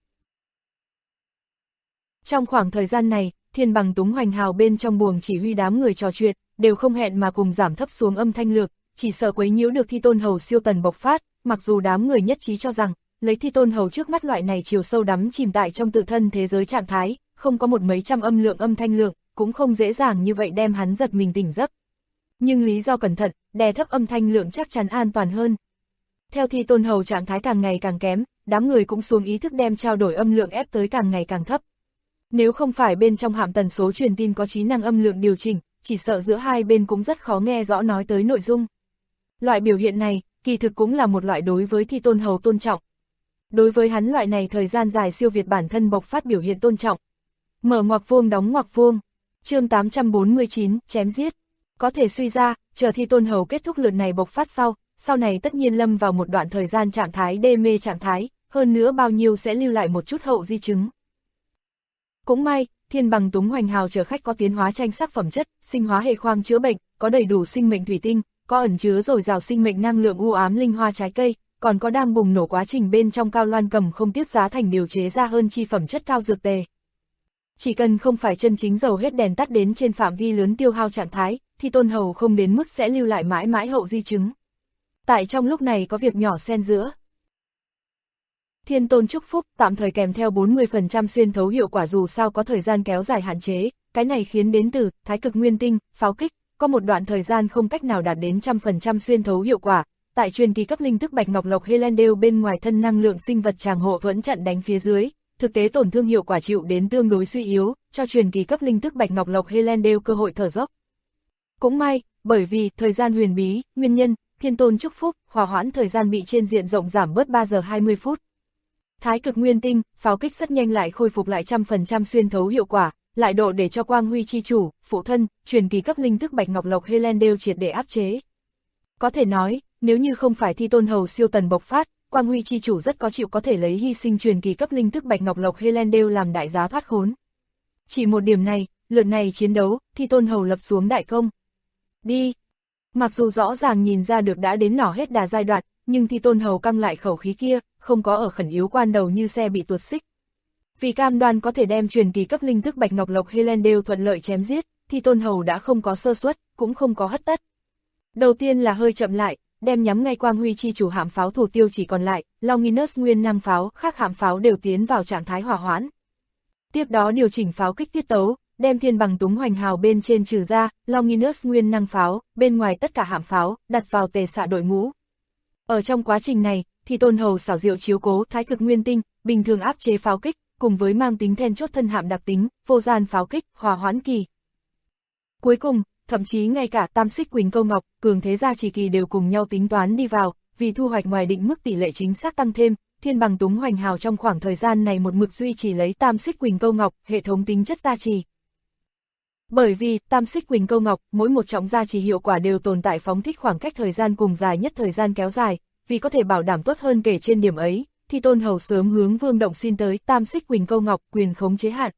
S2: Trong khoảng thời gian này, Thiên Bằng Túng Hoành Hào bên trong buồng chỉ huy đám người trò chuyện, đều không hẹn mà cùng giảm thấp xuống âm thanh lược, chỉ sợ quấy nhiễu được Thi Tôn Hầu siêu tần bộc phát, mặc dù đám người nhất trí cho rằng, lấy Thi Tôn Hầu trước mắt loại này chiều sâu đắm chìm tại trong tự thân thế giới trạng thái, không có một mấy trăm âm lượng âm thanh lượng, cũng không dễ dàng như vậy đem hắn giật mình tỉnh giấc. Nhưng lý do cẩn thận, đè thấp âm thanh lượng chắc chắn an toàn hơn. Theo Thi Tôn Hầu trạng thái càng ngày càng kém, đám người cũng xuống ý thức đem trao đổi âm lượng ép tới càng ngày càng thấp. Nếu không phải bên trong hạm tần số truyền tin có trí năng âm lượng điều chỉnh, chỉ sợ giữa hai bên cũng rất khó nghe rõ nói tới nội dung. Loại biểu hiện này, kỳ thực cũng là một loại đối với Thi Tôn Hầu tôn trọng. Đối với hắn loại này thời gian dài siêu việt bản thân bộc phát biểu hiện tôn trọng. Mở ngoặc vuông đóng ngoặc vuông. Chương 849, chém giết. Có thể suy ra, chờ Thi Tôn Hầu kết thúc lượt này bộc phát sau này tất nhiên lâm vào một đoạn thời gian trạng thái đê mê trạng thái, hơn nữa bao nhiêu sẽ lưu lại một chút hậu di chứng. Cũng may, Thiên Bằng Túng Hoành Hào chở khách có tiến hóa tranh sắc phẩm chất, sinh hóa hệ khoang chữa bệnh, có đầy đủ sinh mệnh thủy tinh, có ẩn chứa dồi dào sinh mệnh năng lượng u ám linh hoa trái cây, còn có đang bùng nổ quá trình bên trong Cao Loan Cầm không tiếc giá thành điều chế ra hơn chi phẩm chất cao dược tề. Chỉ cần không phải chân chính dầu hết đèn tắt đến trên phạm vi lớn tiêu hao trạng thái, thì Tôn Hầu không đến mức sẽ lưu lại mãi mãi hậu di chứng. Tại trong lúc này có việc nhỏ xen giữa. Thiên Tôn chúc phúc tạm thời kèm theo 40% xuyên thấu hiệu quả dù sao có thời gian kéo dài hạn chế, cái này khiến đến từ Thái Cực Nguyên Tinh, pháo kích, có một đoạn thời gian không cách nào đạt đến 100% xuyên thấu hiệu quả. Tại truyền kỳ cấp linh thức Bạch Ngọc Lộc Helendale bên ngoài thân năng lượng sinh vật tràng hộ thuẫn chặn đánh phía dưới, thực tế tổn thương hiệu quả chịu đến tương đối suy yếu, cho truyền kỳ cấp linh thức Bạch Ngọc Lộc Helendale cơ hội thở dốc. Cũng may, bởi vì thời gian huyền bí, nguyên nhân, Thiên Tôn chúc phúc, hòa hoãn thời gian bị trên diện rộng giảm bớt 3 giờ 20 phút. Thái Cực Nguyên Tinh, pháo kích rất nhanh lại khôi phục lại 100% xuyên thấu hiệu quả, lại độ để cho Quang Huy chi chủ, phụ thân, truyền kỳ cấp linh thức Bạch Ngọc Lộc Helendale triệt để áp chế. Có thể nói, nếu như không phải Thi Tôn Hầu siêu tần bộc phát, Quang Huy chi chủ rất có chịu có thể lấy hy sinh truyền kỳ cấp linh tức Bạch Ngọc Lộc Helendale làm đại giá thoát khốn. Chỉ một điểm này, lượt này chiến đấu, Thi Tôn Hầu lập xuống đại công. Đi! Mặc dù rõ ràng nhìn ra được đã đến nỏ hết đà giai đoạn, nhưng Thi Tôn Hầu căng lại khẩu khí kia, không có ở khẩn yếu quan đầu như xe bị tuột xích. Vì cam đoan có thể đem truyền kỳ cấp linh tức Bạch Ngọc Lộc Helendale thuận lợi chém giết, Thi Tôn Hầu đã không có sơ suất, cũng không có hất tất. Đầu tiên là hơi chậm lại, đem nhắm ngay Quang Huy chi chủ hạm pháo thủ tiêu chỉ còn lại, Longinus nguyên năng pháo, khác hạm pháo đều tiến vào trạng thái hỏa hoãn. Tiếp đó điều chỉnh pháo kích tiết tấu, đem thiên bằng túng hoành hào bên trên trừ ra, Longinus nguyên năng pháo, bên ngoài tất cả hạm pháo, đặt vào tề xạ đội ngũ. Ở trong quá trình này, Thi Tôn Hầu xảo diệu chiếu cố thái cực nguyên tinh, bình thường áp chế pháo kích, cùng với mang tính then chốt thân hạm đặc tính, vô gian pháo kích, hòa hoãn kỳ. Cuối cùng, thậm chí ngay cả tam xích quỳnh câu ngọc, cường thế gia trì kỳ đều cùng nhau tính toán đi vào, vì thu hoạch ngoài định mức tỷ lệ chính xác tăng thêm, thiên bằng túng hoành hào trong khoảng thời gian này một mực duy trì lấy tam xích quỳnh câu ngọc, hệ thống tính chất gia trì. Bởi vì, tam xích quỳnh câu ngọc, mỗi một trọng gia trì hiệu quả đều tồn tại phóng thích khoảng cách thời gian cùng dài nhất thời gian kéo dài, vì có thể bảo đảm tốt hơn kể trên điểm ấy, Thi Tôn Hầu sớm hướng Vương Động xin tới tam xích quỳnh câu ngọc quyền khống chế hạn.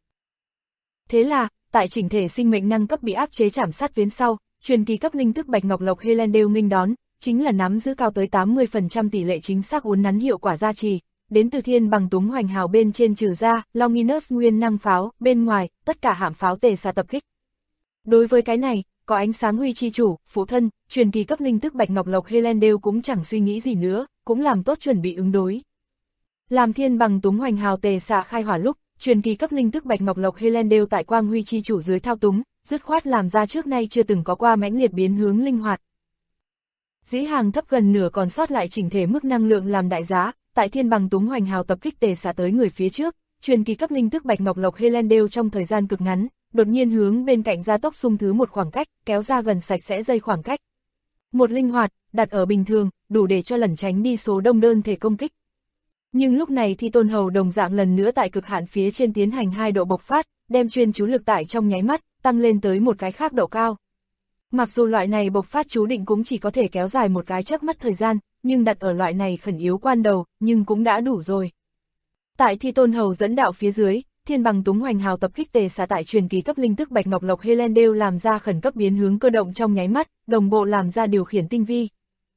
S2: Thế là, tại chỉnh thể sinh mệnh năng cấp bị áp chế chảm sát tuyến sau, truyền kỳ cấp linh tức Bạch Ngọc Lộc Helendale nghênh đón, chính là nắm giữ cao tới 80% tỷ lệ chính xác uốn nắn hiệu quả gia trì, đến từ thiên bằng túng hoành hào bên trên trừ ra, Longinus nguyên năng pháo, bên ngoài, tất cả hạm pháo tề xạ tập kích. Đối với cái này, có Ánh Sáng Huy chi chủ, phụ thân, truyền kỳ cấp linh tức Bạch Ngọc Lộc Helendale cũng chẳng suy nghĩ gì nữa, cũng làm tốt chuẩn bị ứng đối. Làm thiên bằng túng hoành hào tề xạ khai hỏa lúc, truyền kỳ cấp linh tức Bạch Ngọc Lộc Helendale tại Quang Huy chi chủ dưới thao túng, dứt khoát làm ra trước nay chưa từng có qua mãnh liệt biến hướng linh hoạt. Dĩ hàng thấp gần nửa còn sót lại chỉnh thể mức năng lượng làm đại giá, tại thiên bằng túng hoành hào tập kích tề xạ tới người phía trước, truyền kỳ cấp linh tức Bạch Ngọc Lộc Helendale trong thời gian cực ngắn, đột nhiên hướng bên cạnh gia tốc xung thứ một khoảng cách, kéo ra gần sạch sẽ dây khoảng cách. Một linh hoạt, đặt ở bình thường, đủ để cho lẩn tránh đi số đông đơn thể công kích. Nhưng lúc này Thi Tôn Hầu đồng dạng lần nữa tại cực hạn phía trên tiến hành 2 độ bộc phát, đem chuyên chú lực tại trong nháy mắt, tăng lên tới một cái khác độ cao. Mặc dù loại này bộc phát chú định cũng chỉ có thể kéo dài một cái chớp mắt thời gian, nhưng đặt ở loại này khẩn yếu quan đầu, nhưng cũng đã đủ rồi. Tại Thi Tôn Hầu dẫn đạo phía dưới, thiên bằng túng hoành hào tập kích tề xạ tại truyền kỳ cấp linh tức Bạch Ngọc Lộc Helendale làm ra khẩn cấp biến hướng cơ động trong nháy mắt, đồng bộ làm ra điều khiển tinh vi.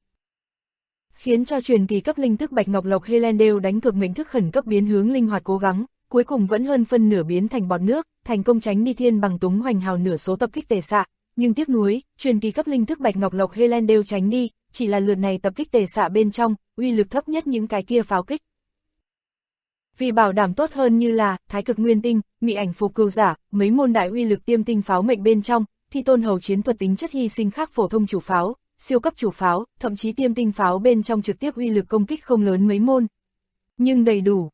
S2: Khiến cho truyền kỳ cấp linh tức Bạch Ngọc Lộc Helendale đánh cược mệnh thức khẩn cấp biến hướng linh hoạt cố gắng, cuối cùng vẫn hơn phân nửa biến thành bọt nước, thành công tránh đi thiên bằng túng hoành hào nửa số tập kích tề xạ, nhưng tiếc nuối, truyền kỳ cấp linh thức Bạch Ngọc Lộc Helendale tránh đi, chỉ là lượt này tập kích tề xạ bên trong, uy lực thấp nhất những cái kia pháo kích. Vì bảo đảm tốt hơn như là thái cực nguyên tinh, mị ảnh phù cừu giả, mấy môn đại uy lực tiêm tinh pháo mệnh bên trong, Thi Tôn Hầu chiến thuật tính chất hy sinh khác phổ thông chủ pháo, siêu cấp chủ pháo, thậm chí tiêm tinh pháo bên trong trực tiếp uy lực công kích không lớn mấy môn, nhưng đầy đủ.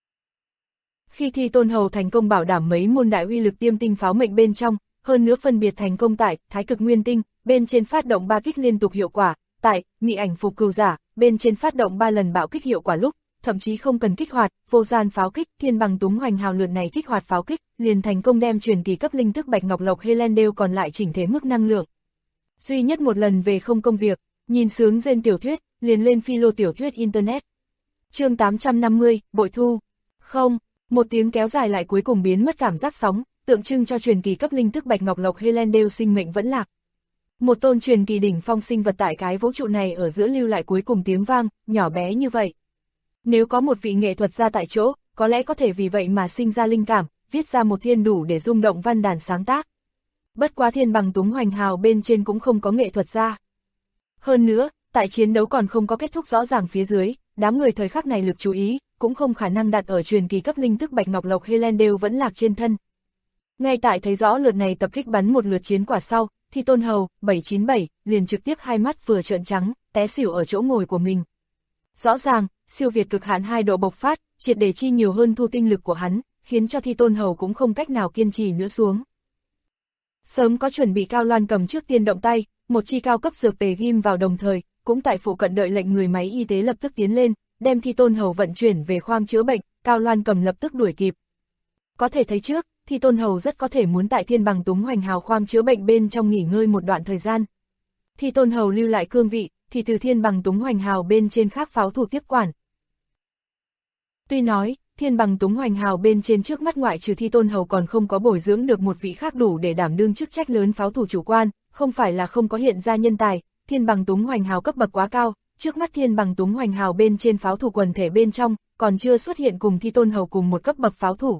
S2: Khi Thi Tôn Hầu thành công bảo đảm mấy môn đại uy lực tiêm tinh pháo mệnh bên trong, hơn nữa phân biệt thành công tại thái cực nguyên tinh, bên trên phát động 3 kích liên tục hiệu quả, tại mị ảnh phù cừu giả, bên trên phát động 3 lần bạo kích hiệu quả lúc, thậm chí không cần kích hoạt, vô gian pháo kích, thiên bằng túng hoành hào lượt này kích hoạt pháo kích, liền thành công đem truyền kỳ cấp linh tức Bạch Ngọc Lộc Helendale còn lại chỉnh thể mức năng lượng. Duy nhất một lần về không công việc, nhìn sướng rên tiểu thuyết, liền lên philo tiểu thuyết internet. Chương 850, bội thu. Không, một tiếng kéo dài lại cuối cùng biến mất cảm giác sóng, tượng trưng cho truyền kỳ cấp linh tức Bạch Ngọc Lộc Helendale sinh mệnh vẫn lạc. Một tôn truyền kỳ đỉnh phong sinh vật tại cái vũ trụ này ở giữa lưu lại cuối cùng tiếng vang, nhỏ bé như vậy. Nếu có một vị nghệ thuật gia tại chỗ, có lẽ có thể vì vậy mà sinh ra linh cảm, viết ra một thiên đủ để rung động văn đàn sáng tác. Bất quá thiên bằng túng hoành hào bên trên cũng không có nghệ thuật gia. Hơn nữa, tại chiến đấu còn không có kết thúc rõ ràng phía dưới, đám người thời khắc này lực chú ý, cũng không khả năng đặt ở truyền kỳ cấp linh tức Bạch Ngọc Lộc Helendale vẫn lạc trên thân. Ngay tại thấy rõ lượt này tập kích bắn một lượt chiến quả sau, Thi Tôn Hầu, 797, liền trực tiếp hai mắt vừa trợn trắng, té xỉu ở chỗ ngồi của mình. Rõ ràng, siêu việt cực hạn 2 độ bộc phát, triệt để chi nhiều hơn thu tinh lực của hắn, khiến cho Thi Tôn Hầu cũng không cách nào kiên trì nữa xuống. Sớm có chuẩn bị Cao Loan cầm trước tiên động tay, một chi cao cấp dược tề ghim vào đồng thời, cũng tại phụ cận đợi lệnh người máy y tế lập tức tiến lên, đem Thi Tôn Hầu vận chuyển về khoang chữa bệnh, Cao Loan cầm lập tức đuổi kịp. Có thể thấy trước, Thi Tôn Hầu rất có thể muốn tại thiên bằng túng hoành hào khoang chữa bệnh bên trong nghỉ ngơi một đoạn thời gian. Thi Tôn Hầu lưu lại cương vị, thì từ Thiên Bằng Túng Hoành Hào bên trên khác pháo thủ tiếp quản. Tuy nói, Thiên Bằng Túng Hoành Hào bên trên trước mắt ngoại trừ Thi Tôn Hầu còn không có bồi dưỡng được một vị khác đủ để đảm đương chức trách lớn pháo thủ chủ quan, không phải là không có hiện ra nhân tài, Thiên Bằng Túng Hoành Hào cấp bậc quá cao, trước mắt Thiên Bằng Túng Hoành Hào bên trên pháo thủ quần thể bên trong, còn chưa xuất hiện cùng Thi Tôn Hầu cùng một cấp bậc pháo thủ.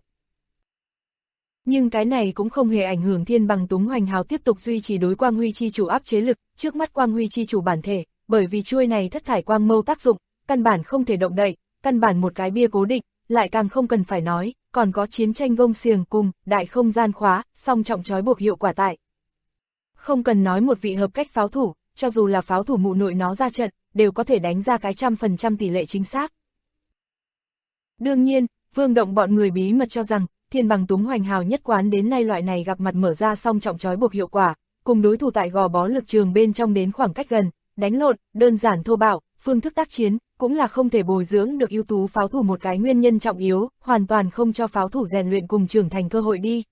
S2: Nhưng cái này cũng không hề ảnh hưởng Thiên Bằng Túng Hoành Hào tiếp tục duy trì đối Quang Huy Chi Chủ áp chế lực, trước mắt Quang Huy Chi Chủ bản thể, bởi vì chuôi này thất thải quang mâu tác dụng, căn bản không thể động đậy, căn bản một cái bia cố định, lại càng không cần phải nói, còn có chiến tranh gông xiềng cùng đại không gian khóa, song trọng trói buộc hiệu quả tại. Không cần nói một vị hợp cách pháo thủ, cho dù là pháo thủ mụ nội nó ra trận, đều có thể đánh ra cái 100% tỷ lệ chính xác. Đương nhiên, Vương Động bọn người bí mật cho rằng, Thiên Bằng Túng Hoành Hào nhất quán đến nay loại này gặp mặt mở ra song trọng trói buộc hiệu quả, cùng đối thủ tại gò bó lực trường bên trong đến khoảng cách gần, đánh lộn, đơn giản thô bạo, phương thức tác chiến, cũng là không thể bồi dưỡng được ưu tú pháo thủ một cái nguyên nhân trọng yếu, hoàn toàn không cho pháo thủ rèn luyện cùng trưởng thành cơ hội đi.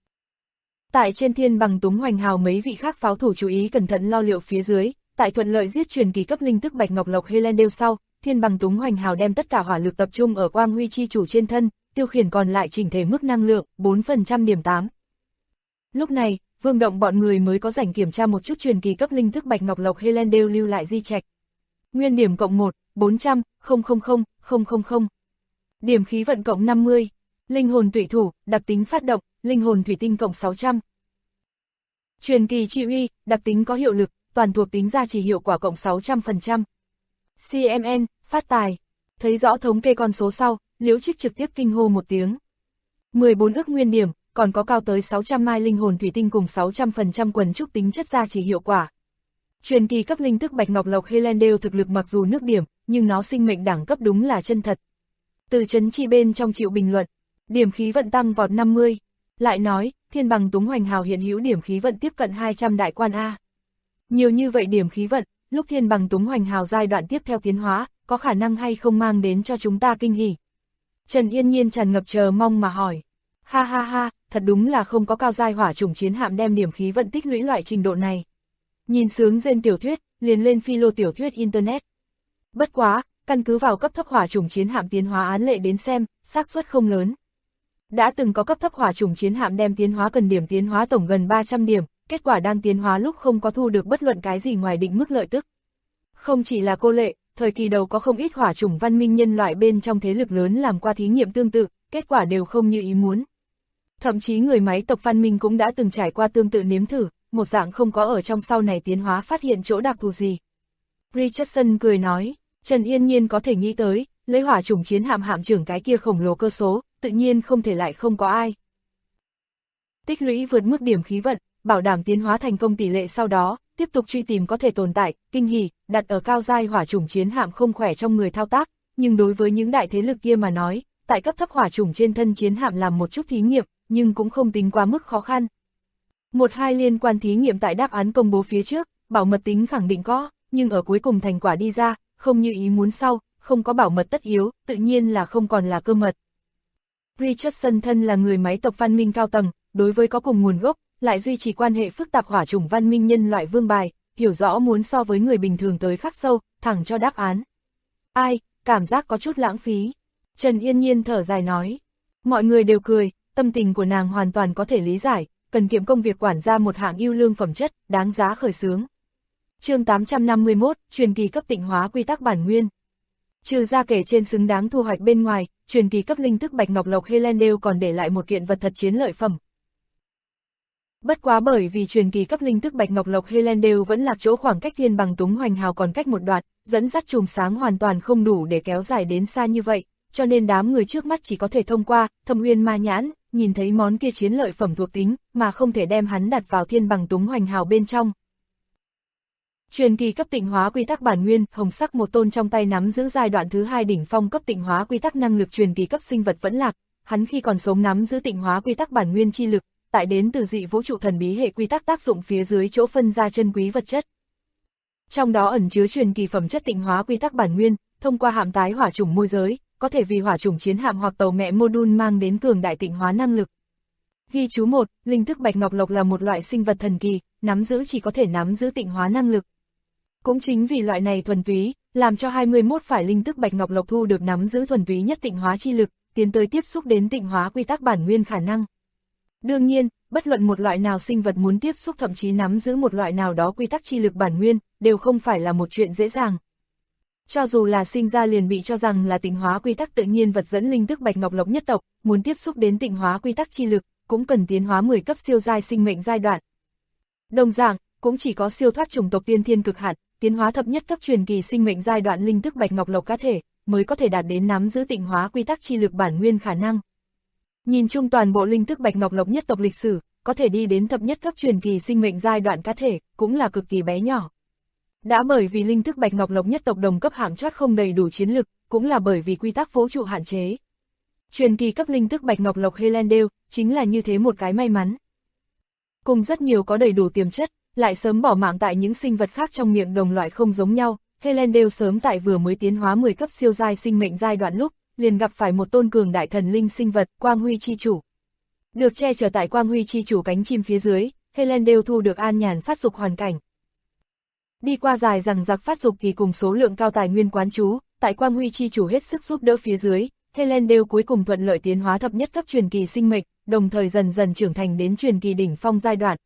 S2: Tại trên Thiên Bằng Túng Hoành Hào mấy vị khác pháo thủ chú ý cẩn thận lo liệu phía dưới, tại thuận lợi giết truyền kỳ cấp linh tức Bạch Ngọc Lộc Helendale sau, Thiên Bằng Túng Hoành Hào đem tất cả hỏa lực tập trung ở Quang Huy Chi Chủ trên thân, tiêu khiển còn lại chỉnh thể mức năng lượng, 4% điểm 8. Lúc này, Vương Động bọn người mới có rảnh kiểm tra một chút truyền kỳ cấp linh thức Bạch Ngọc Lộc Helendale lưu lại di trạch. Nguyên điểm cộng 1, 400, 000, 000. Điểm khí vận cộng 50. Linh hồn tùy thủ, đặc tính phát động, linh hồn thủy tinh cộng 600. Truyền kỳ chi uy, đặc tính có hiệu lực, toàn thuộc tính gia trì hiệu quả cộng 600%. CMN, phát tài. Thấy rõ thống kê con số sau, Liễu Trích trực tiếp kinh hô một tiếng. 14 ức nguyên điểm, còn có cao tới 600 mai linh hồn thủy tinh cùng 600% quần trúc tính chất gia trì hiệu quả. Truyền kỳ cấp linh thức Bạch Ngọc Lộc Helendale thực lực mặc dù nước điểm, nhưng nó sinh mệnh đẳng cấp đúng là chân thật. Từ Trấn Chi bên trong chịu bình luận, điểm khí vận tăng vọt 50. Lại nói, Thiên Bằng Túng Hoành Hào hiện hữu điểm khí vận tiếp cận 200 đại quan A. Nhiều như vậy điểm khí vận, lúc Thiên Bằng Túng Hoành Hào giai đoạn tiếp theo tiến hóa, có khả năng hay không mang đến cho chúng ta kinh hỉ. Trần Yên Nhiên tràn ngập chờ mong mà hỏi. Ha ha ha, thật đúng là không có cao giai hỏa chủng chiến hạm đem điểm khí vận tích lũy loại trình độ này. Nhìn sướng rên tiểu thuyết, liền lên phi lô tiểu thuyết Internet. Bất quá, căn cứ vào cấp thấp hỏa chủng chiến hạm tiến hóa án lệ đến xem, xác suất không lớn. Đã từng có cấp thấp hỏa chủng chiến hạm đem tiến hóa cần điểm tiến hóa tổng gần 300 điểm, kết quả đang tiến hóa lúc không có thu được bất luận cái gì ngoài định mức lợi tức. Không chỉ là cô lệ, thời kỳ đầu có không ít hỏa chủng văn minh nhân loại bên trong thế lực lớn làm qua thí nghiệm tương tự, kết quả đều không như ý muốn. Thậm chí người máy tộc văn minh cũng đã từng trải qua tương tự nếm thử, một dạng không có ở trong sau này tiến hóa phát hiện chỗ đặc thù gì. Richardson cười nói, Trần Yên Nhiên có thể nghĩ tới, lấy hỏa chủng chiến hạm hạm trưởng cái kia khổng lồ cơ số, tự nhiên không thể lại không có ai. Tích lũy vượt mức điểm khí vận, bảo đảm tiến hóa thành công tỷ lệ sau đó, tiếp tục truy tìm có thể tồn tại, kinh hỉ, đặt ở cao giai hỏa chủng chiến hạm không khỏe trong người thao tác, nhưng đối với những đại thế lực kia mà nói, tại cấp thấp hỏa chủng trên thân chiến hạm làm một chút thí nghiệm, nhưng cũng không tính quá mức khó khăn. Một hai liên quan thí nghiệm tại đáp án công bố phía trước, bảo mật tính khẳng định có, nhưng ở cuối cùng thành quả đi ra, không như ý muốn sau, không có bảo mật tất yếu, tự nhiên là không còn là cơ mật. Richardson thân là người máy tộc văn minh cao tầng, đối với có cùng nguồn gốc, lại duy trì quan hệ phức tạp hỏa chủng văn minh nhân loại vương bài, hiểu rõ muốn so với người bình thường tới khắc sâu, thẳng cho đáp án. Ai, cảm giác có chút lãng phí. Trần Yên Nhiên thở dài nói. Mọi người đều cười, tâm tình của nàng hoàn toàn có thể lý giải, cần kiệm công việc quản gia một hạng ưu lương phẩm chất, đáng giá khởi xướng. Chương 851, truyền kỳ cấp tịnh hóa quy tắc bản nguyên. Trừ ra kể trên xứng đáng thu hoạch bên ngoài, truyền kỳ cấp linh thức Bạch Ngọc Lộc Helendale còn để lại một kiện vật thật chiến lợi phẩm. Bất quá bởi vì truyền kỳ cấp linh thức Bạch Ngọc Lộc Helendale vẫn lạc chỗ khoảng cách Thiên Bằng Túng Hoành Hào còn cách một đoạn, dẫn dắt chùm sáng hoàn toàn không đủ để kéo dài đến xa như vậy, cho nên đám người trước mắt chỉ có thể thông qua Thâm Uyên Ma Nhãn, nhìn thấy món kia chiến lợi phẩm thuộc tính, mà không thể đem hắn đặt vào Thiên Bằng Túng Hoành Hào bên trong. Truyền kỳ cấp tịnh hóa quy tắc bản nguyên, hồng sắc một tôn trong tay nắm giữ giai đoạn thứ 2 đỉnh phong cấp tịnh hóa quy tắc năng lực truyền kỳ cấp sinh vật vẫn lạc, hắn khi còn sống nắm giữ tịnh hóa quy tắc bản nguyên chi lực, tại đến từ dị vũ trụ thần bí hệ quy tắc tác dụng phía dưới chỗ phân ra chân quý vật chất. Trong đó ẩn chứa truyền kỳ phẩm chất tịnh hóa quy tắc bản nguyên, thông qua hạm tái hỏa chủng môi giới, có thể vì hỏa chủng chiến hạm hoặc tàu mẹ module mang đến cường đại tịnh hóa năng lực. Ghi chú 1, linh thức Bạch Ngọc Lộc là một loại sinh vật thần kỳ, nắm giữ chỉ có thể nắm giữ tịnh hóa năng lực. Cũng chính vì loại này thuần túy, làm cho 21 phải linh tức Bạch Ngọc Lộc thu được nắm giữ thuần túy nhất tịnh hóa chi lực, tiến tới tiếp xúc đến tịnh hóa quy tắc bản nguyên khả năng. Đương nhiên, bất luận một loại nào sinh vật muốn tiếp xúc thậm chí nắm giữ một loại nào đó quy tắc chi lực bản nguyên, đều không phải là một chuyện dễ dàng. Cho dù là sinh ra liền bị cho rằng là tịnh hóa quy tắc tự nhiên vật dẫn linh tức Bạch Ngọc Lộc nhất tộc, muốn tiếp xúc đến tịnh hóa quy tắc chi lực, cũng cần tiến hóa 10 cấp siêu giai sinh mệnh giai đoạn. Đồng dạng, cũng chỉ có siêu thoát chủng tộc tiên thiên cực hạn, tiến hóa thập nhất cấp truyền kỳ sinh mệnh giai đoạn linh tức Bạch Ngọc Lộc cá thể, mới có thể đạt đến nắm giữ tịnh hóa quy tắc chi lực bản nguyên khả năng. Nhìn chung toàn bộ linh tức Bạch Ngọc Lộc nhất tộc lịch sử, có thể đi đến thập nhất cấp truyền kỳ sinh mệnh giai đoạn cá thể, cũng là cực kỳ bé nhỏ. Đã bởi vì linh thức Bạch Ngọc Lộc nhất tộc đồng cấp hạng chót không đầy đủ chiến lực, cũng là bởi vì quy tắc vũ trụ hạn chế. Truyền kỳ cấp linh thức Bạch Ngọc Lộc Helendale, chính là như thế một cái may mắn. Cùng rất nhiều có đầy đủ tiềm chất, lại sớm bỏ mạng tại những sinh vật khác trong miệng đồng loại không giống nhau, Helendale sớm tại vừa mới tiến hóa 10 cấp siêu giai sinh mệnh giai đoạn lúc, liền gặp phải một tôn cường đại thần linh sinh vật, Quang Huy Chi Chủ. Được che chở tại Quang Huy Chi Chủ cánh chim phía dưới, Helendale thu được an nhàn phát dục hoàn cảnh. Đi qua dài rằng giặc phát dục kỳ cùng số lượng cao tài nguyên quán trú, tại Quang Huy Chi Chủ hết sức giúp đỡ phía dưới, Helendale cuối cùng thuận lợi tiến hóa thập nhất cấp truyền kỳ sinh mệnh, đồng thời dần dần trưởng thành đến truyền kỳ đỉnh phong giai đoạn.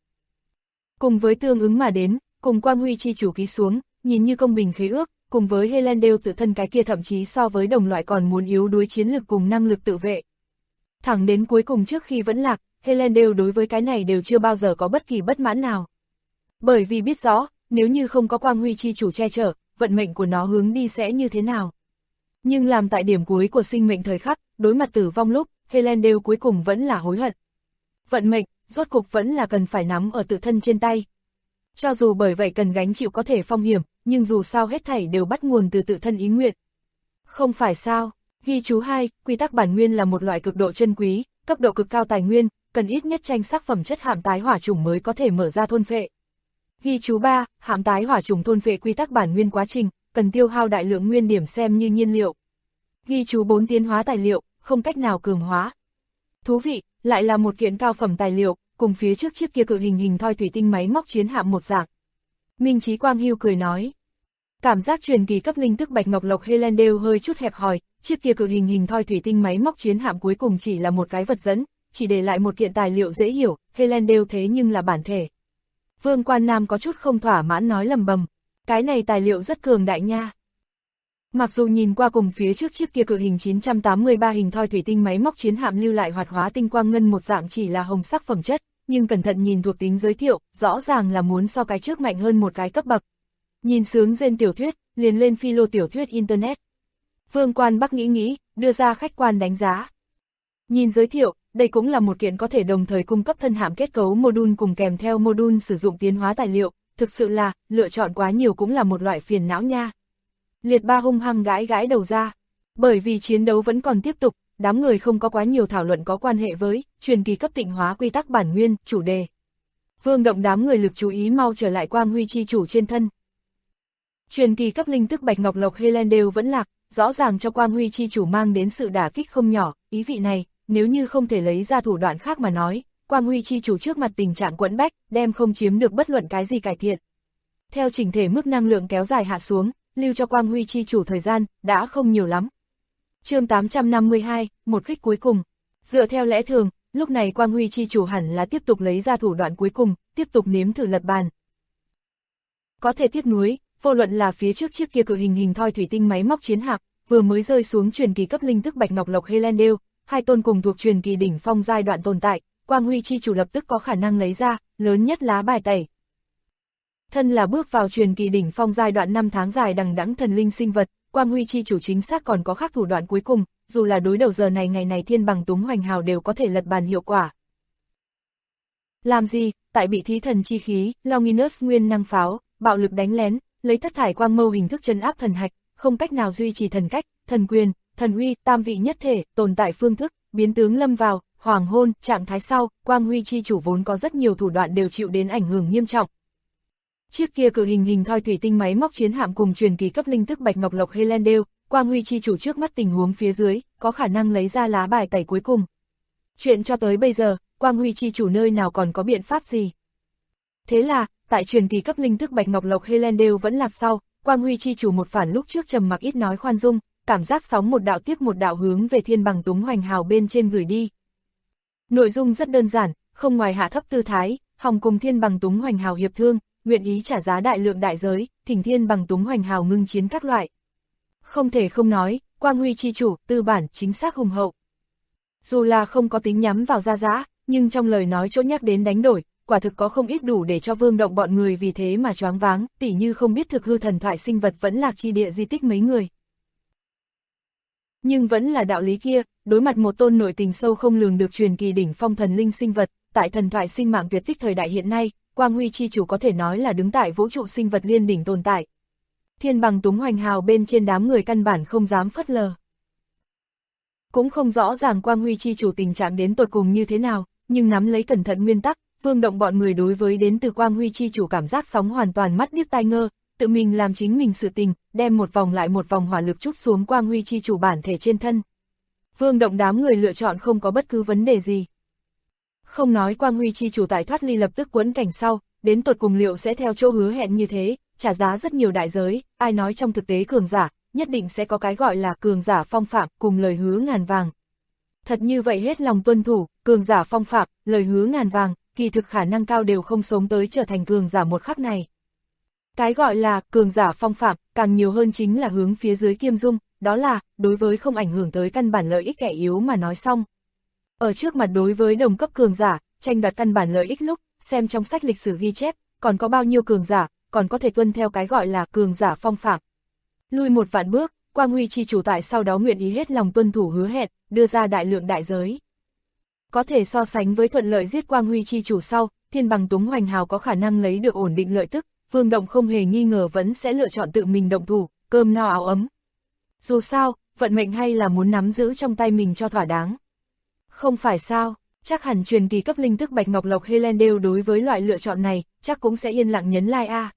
S2: Cùng với tương ứng mà đến, cùng Quang Huy Chi Chủ ký xuống, nhìn như công bình khế ước, cùng với Helendale tự thân cái kia thậm chí so với đồng loại còn muốn yếu đuối chiến lực cùng năng lực tự vệ. Thẳng đến cuối cùng trước khi vẫn lạc, Helendale đối với cái này đều chưa bao giờ có bất kỳ bất mãn nào. Bởi vì biết rõ, nếu như không có Quang Huy Chi Chủ che chở, vận mệnh của nó hướng đi sẽ như thế nào. Nhưng làm tại điểm cuối của sinh mệnh thời khắc, đối mặt tử vong lúc, Helendale cuối cùng vẫn là hối hận. Vận mệnh, rốt cục vẫn là cần phải nắm ở tự thân trên tay. Cho dù bởi vậy cần gánh chịu có thể phong hiểm, nhưng dù sao hết thảy đều bắt nguồn từ tự thân ý nguyện. Không phải sao? Ghi chú 2, quy tắc bản nguyên là một loại cực độ chân quý, cấp độ cực cao tài nguyên, cần ít nhất tranh sắc phẩm chất hạm tái hỏa chủng mới có thể mở ra thôn phệ. Ghi chú 3, hạm tái hỏa chủng thôn phệ quy tắc bản nguyên quá trình, cần tiêu hao đại lượng nguyên điểm xem như nhiên liệu. Ghi chú 4, tiến hóa tài liệu, không cách nào cường hóa. Thú vị, lại là một kiện cao phẩm tài liệu, cùng phía trước chiếc kia cự hình thoi thủy tinh máy móc chiến hạm một dạng. Minh Chí Quang Hưu cười nói. Cảm giác truyền kỳ cấp linh tức Bạch Ngọc Lộc Helendale hơi chút hẹp hòi, chiếc kia cự hình thoi thủy tinh máy móc chiến hạm cuối cùng chỉ là một cái vật dẫn, chỉ để lại một kiện tài liệu dễ hiểu, Helendale thế nhưng là bản thể. Vương Quan Nam có chút không thỏa mãn nói lầm bầm, cái này tài liệu rất cường đại nha. Mặc dù nhìn qua cùng phía trước chiếc kia cự hình 983 hình thoi thủy tinh máy móc chiến hạm lưu lại hoạt hóa tinh quang ngân một dạng chỉ là hồng sắc phẩm chất, nhưng cẩn thận nhìn thuộc tính giới thiệu, rõ ràng là muốn so cái trước mạnh hơn một cái cấp bậc. Nhìn sướng trên tiểu thuyết, liền lên philo tiểu thuyết Internet. Vương Quan Bắc nghĩ, đưa ra khách quan đánh giá. Nhìn giới thiệu, đây cũng là một kiện có thể đồng thời cung cấp thân hạm kết cấu module cùng kèm theo module sử dụng tiến hóa tài liệu, thực sự là, lựa chọn quá nhiều cũng là một loại phiền não nha. Liệt Ba hung hăng gãi đầu ra. Bởi vì chiến đấu vẫn còn tiếp tục, đám người không có quá nhiều thảo luận có quan hệ với truyền kỳ cấp tịnh hóa quy tắc bản nguyên, chủ đề. Vương Động đám người lực chú ý mau trở lại Quang Huy Chi Chủ trên thân. Truyền kỳ cấp linh tức Bạch Ngọc Lộc Helendale vẫn lạc, rõ ràng cho Quang Huy Chi Chủ mang đến sự đả kích không nhỏ, ý vị này, nếu như không thể lấy ra thủ đoạn khác mà nói, Quang Huy Chi Chủ trước mặt tình trạng quẫn bách, đem không chiếm được bất luận cái gì cải thiện. Theo chỉnh thể mức năng lượng kéo dài hạ xuống, lưu cho Quang Huy Chi Chủ thời gian, đã không nhiều lắm. Chương 852, một kích cuối cùng. Dựa theo lẽ thường, lúc này Quang Huy Chi Chủ hẳn là tiếp tục lấy ra thủ đoạn cuối cùng, tiếp tục nếm thử lật bàn. Có thể tiếc nuối, vô luận là phía trước chiếc kia cự hình thoi thủy tinh máy móc chiến hạm, vừa mới rơi xuống truyền kỳ cấp linh tức Bạch Ngọc Lộc Helendale, hai tôn cùng thuộc truyền kỳ đỉnh phong giai đoạn tồn tại, Quang Huy Chi Chủ lập tức có khả năng lấy ra, lớn nhất lá bài tẩy. Thân là bước vào truyền kỳ đỉnh phong giai đoạn 5 tháng dài đằng đẵng thần linh sinh vật, Quang Huy Chi Chủ chính xác còn có khác thủ đoạn cuối cùng, dù là đối đầu giờ này ngày này thiên bằng túng hoành hào đều có thể lật bàn hiệu quả. Làm gì, tại bị thí thần chi khí, Longinus nguyên năng pháo, bạo lực đánh lén, lấy thất thải quang mâu hình thức trấn áp thần hạch, không cách nào duy trì thần cách, thần quyền, thần uy, tam vị nhất thể, tồn tại phương thức, biến tướng lâm vào, hoàng hôn, trạng thái sau, Quang Huy Chi Chủ vốn có rất nhiều thủ đoạn đều chịu đến ảnh hưởng nghiêm trọng. Chiếc kia cự hình thoi thủy tinh máy móc chiến hạm cùng truyền kỳ cấp linh tức Bạch Ngọc Lộc Helendale, Quang Huy Chi Chủ trước mắt tình huống phía dưới, có khả năng lấy ra lá bài tẩy cuối cùng. Chuyện cho tới bây giờ, Quang Huy Chi Chủ nơi nào còn có biện pháp gì? Thế là, tại truyền kỳ cấp linh thức Bạch Ngọc Lộc Helendale vẫn lạc sau, Quang Huy chi chủ một phản lúc trước trầm mặc ít nói khoan dung, cảm giác sóng một đạo tiếp một đạo hướng về Thiên Bằng Túng Hoành Hào bên trên gửi đi. Nội dung rất đơn giản, không ngoài hạ thấp tư thái, hòng cùng Thiên Bằng Túng Hoành Hào hiệp thương, nguyện ý trả giá đại lượng đại giới, thỉnh Thiên Bằng Túng Hoành Hào ngưng chiến các loại. Không thể không nói, Quang Huy chi chủ, tư bản chính xác hùng hậu. Dù là không có tính nhắm vào Gia Dã, nhưng trong lời nói chỗ nhắc đến đánh đổi, quả thực có không ít đủ để cho Vương Động bọn người vì thế mà choáng váng, tỉ như không biết thực hư thần thoại sinh vật vẫn lạc chi địa di tích mấy người. Nhưng vẫn là đạo lý kia, đối mặt một tôn nội tình sâu không lường được truyền kỳ đỉnh phong thần linh sinh vật, tại thần thoại sinh mạng tuyệt tích thời đại hiện nay, Quang Huy chi chủ có thể nói là đứng tại vũ trụ sinh vật liên đỉnh tồn tại. Thiên Bằng Túng Hoành Hào bên trên đám người căn bản không dám phớt lờ. Cũng không rõ ràng Quang Huy chi chủ tình trạng đến tột cùng như thế nào, nhưng nắm lấy cẩn thận nguyên tắc, Vương Động bọn người đối với đến từ Quang Huy chi chủ cảm giác sóng hoàn toàn mắt điếc tai ngơ, tự mình làm chính mình sự tình, đem một vòng lại một vòng hỏa lực trút xuống Quang Huy chi chủ bản thể trên thân. Vương Động đám người lựa chọn không có bất cứ vấn đề gì. Không nói Quang Huy chi chủ tại thoát ly lập tức quẫn cảnh sau, đến tột cùng liệu sẽ theo chỗ hứa hẹn như thế, trả giá rất nhiều đại giới, ai nói trong thực tế cường giả, nhất định sẽ có cái gọi là cường giả phong phạm cùng lời hứa ngàn vàng. Thật như vậy hết lòng tuân thủ, cường giả phong phạm, lời hứa ngàn vàng, kỳ thực khả năng cao đều không sống tới trở thành cường giả một khắc này. Cái gọi là cường giả phong phạm, càng nhiều hơn chính là hướng phía dưới kiêm dung, đó là, đối với không ảnh hưởng tới căn bản lợi ích kẻ yếu mà nói xong. Ở trước mặt đối với đồng cấp cường giả, tranh đoạt căn bản lợi ích lúc, xem trong sách lịch sử ghi chép, còn có bao nhiêu cường giả, còn có thể tuân theo cái gọi là cường giả phong phạm. Lui một vạn bước, Quang Huy chi chủ tại sau đó nguyện ý hết lòng tuân thủ hứa hẹn, đưa ra đại lượng đại giới. Có thể so sánh với thuận lợi giết Quang Huy chi chủ sau, Thiên Bằng Túng Hoành Hào có khả năng lấy được ổn định lợi tức, Vương Động không hề nghi ngờ vẫn sẽ lựa chọn tự mình động thủ, cơm no áo ấm. Dù sao, vận mệnh hay là muốn nắm giữ trong tay mình cho thỏa đáng. Không phải sao, chắc hẳn truyền kỳ cấp linh thức Bạch Ngọc Lộc Helendale đối với loại lựa chọn này, chắc cũng sẽ yên lặng nhấn like a.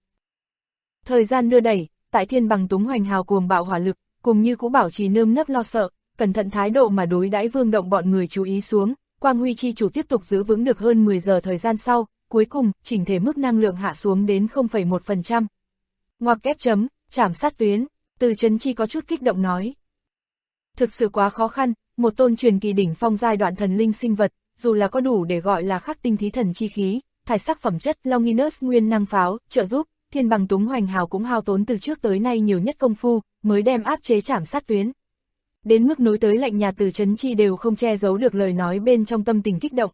S2: Thời gian đưa đẩy, tại Thiên Bằng Túng Hoành Hào cuồng bạo hỏa lực, cùng như cũ bảo trì nơm nớp lo sợ, cẩn thận thái độ mà đối đãi Vương Động bọn người chú ý xuống, Quang Huy chi chủ tiếp tục giữ vững được hơn 10 giờ thời gian sau, cuối cùng, chỉnh thể mức năng lượng hạ xuống đến 0,1%. Ngoặc kép chấm, chảm sát tuyến, Từ Chấn Chi có chút kích động nói. Thực sự quá khó khăn, một tôn truyền kỳ đỉnh phong giai đoạn thần linh sinh vật, dù là có đủ để gọi là khắc tinh thí thần chi khí, thải sắc phẩm chất Longinus nguyên năng pháo, trợ giúp, Thiên Bằng Túng Hoành Hào cũng hao tốn từ trước tới nay nhiều nhất công phu, mới đem áp chế chảm sát tuyến. Đến mức nối tới lạnh nhạt Từ Chấn Chi đều không che giấu được lời nói bên trong tâm tình kích động.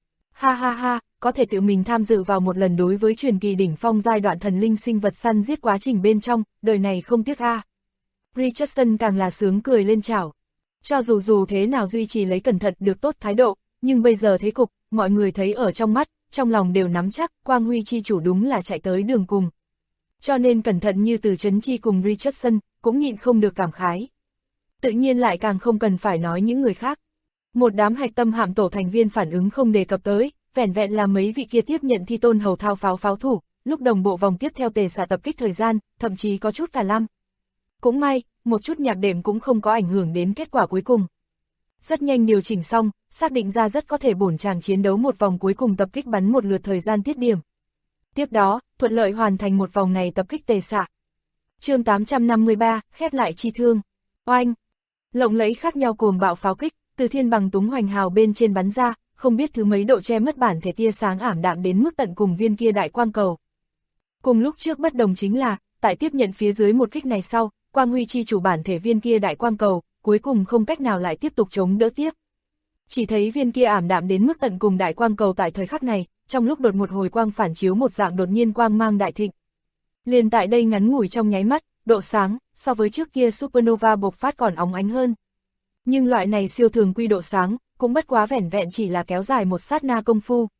S2: Ha ha ha, có thể tự mình tham dự vào một lần đối với truyền kỳ đỉnh phong giai đoạn thần linh sinh vật săn giết quá trình bên trong, đời này không tiếc a. Richardson càng là sướng cười lên chảo. Cho dù thế nào duy trì lấy cẩn thận được tốt thái độ, nhưng bây giờ thế cục, mọi người thấy ở trong mắt, trong lòng đều nắm chắc, Quang Huy chi chủ đúng là chạy tới đường cùng. Cho nên cẩn thận như Từ Chấn Chi cùng Richardson, cũng nhịn không được cảm khái. Tự nhiên lại càng không cần phải nói những người khác. Một đám hạch tâm hạm tổ thành viên phản ứng không đề cập tới, vẻn vẹn là mấy vị kia tiếp nhận thi tôn hầu thao pháo thủ, lúc đồng bộ vòng tiếp theo tề xạ tập kích thời gian, thậm chí có chút cả lăm. Cũng may, một chút nhạc đệm cũng không có ảnh hưởng đến kết quả cuối cùng. Rất nhanh điều chỉnh xong, xác định ra rất có thể bổn chàng chiến đấu một vòng cuối cùng tập kích bắn một lượt thời gian tiết điểm. Tiếp đó, thuận lợi hoàn thành một vòng này tập kích tề xạ. Chương 853, khép lại chi thương. Oanh! Lộng lẫy khác nhau cuồng bạo pháo kích, từ Thiên Bằng Túng Hoành Hào bên trên bắn ra, không biết thứ mấy độ che mất bản thể tia sáng ảm đạm đến mức tận cùng viên kia đại quang cầu. Cùng lúc trước bất đồng chính là, tại tiếp nhận phía dưới một kích này sau, Quang Huy chi chủ bản thể viên kia đại quang cầu, cuối cùng không cách nào lại tiếp tục chống đỡ tiếp. Chỉ thấy viên kia ảm đạm đến mức tận cùng đại quang cầu tại thời khắc này, trong lúc đột một hồi quang phản chiếu một dạng đột nhiên quang mang đại thịnh. Liền tại đây ngắn ngủi trong nháy mắt, độ sáng, so với trước kia supernova bộc phát còn óng ánh hơn. Nhưng loại này siêu thường quy độ sáng, cũng bất quá vẻn vẹn chỉ là kéo dài một sát na công phu.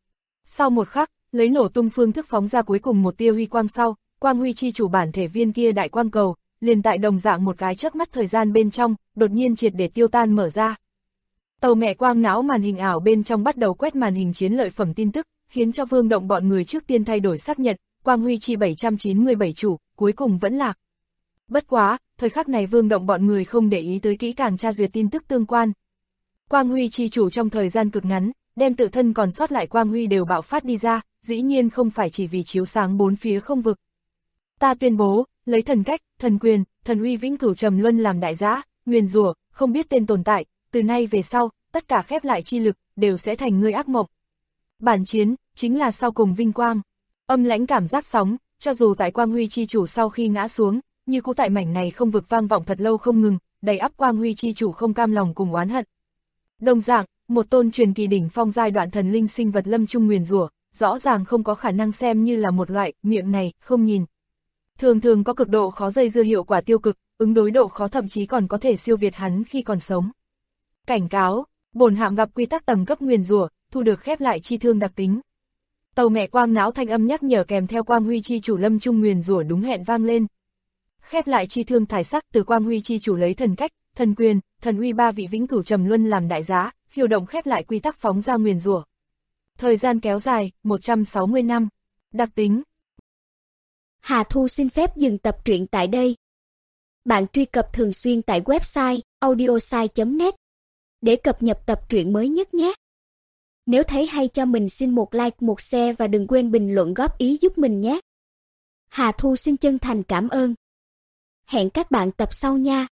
S2: Sau một khắc, lấy nổ tung phương thức phóng ra cuối cùng một tia huy quang sau, Quang Huy chi chủ bản thể viên kia đại quang cầu, liền tại đồng dạng một cái chớp mắt thời gian bên trong, đột nhiên triệt để tiêu tan mở ra. Tàu mẹ quang não màn hình ảo bên trong bắt đầu quét màn hình chiến lợi phẩm tin tức, khiến cho Vương Động bọn người trước tiên thay đổi xác nhận, Quang Huy chi 797 chủ, cuối cùng vẫn lạc. Bất quá, thời khắc này Vương Động bọn người không để ý tới kỹ càng tra duyệt tin tức tương quan. Quang Huy chi chủ trong thời gian cực ngắn, đem tự thân còn sót lại Quang Huy đều bạo phát đi ra, dĩ nhiên không phải chỉ vì chiếu sáng bốn phía không vực. Ta tuyên bố, lấy thần cách, thần quyền, thần uy vĩnh cửu trầm luân làm đại giá, nguyền rủa, không biết tên tồn tại, từ nay về sau, tất cả khép lại chi lực, đều sẽ thành ngươi ác mộng. Bản chiến, chính là sau cùng vinh quang. Âm lãnh cảm giác sóng, cho dù tại quang huy chi chủ sau khi ngã xuống, như cũ tại mảnh này không vực vang vọng thật lâu không ngừng, đầy ắp quang huy chi chủ không cam lòng cùng oán hận. Đồng dạng, một tôn truyền kỳ đỉnh phong giai đoạn thần linh sinh vật lâm trung nguyền rủa, rõ ràng không có khả năng xem như là một loại miệng này, không nhìn. Thường thường có cực độ khó dây dưa hiệu quả tiêu cực, ứng đối độ khó thậm chí còn có thể siêu việt hắn khi còn sống. Cảnh cáo, bổn hạm gặp quy tắc tầng cấp nguyền rủa, thu được khép lại chi thương đặc tính. Tàu mẹ quang não thanh âm nhắc nhở kèm theo quang huy chi chủ lâm trung nguyền rủa đúng hẹn vang lên. Khép lại chi thương thải sắc từ quang huy chi chủ lấy thần cách, thần quyền, thần uy ba vị vĩnh cửu trầm luân làm đại giá, khiêu động khép lại quy tắc phóng ra nguyền rủa. Thời gian kéo dài, 160 năm. Đặc tính.
S3: Hà Thu xin phép dừng tập truyện tại đây. Bạn truy cập thường xuyên tại website audiosai.net để cập nhật tập truyện mới nhất nhé. Nếu thấy hay cho mình xin một like, một share và đừng quên bình luận góp ý giúp mình nhé. Hà Thu xin chân thành cảm ơn. Hẹn các bạn tập sau nha.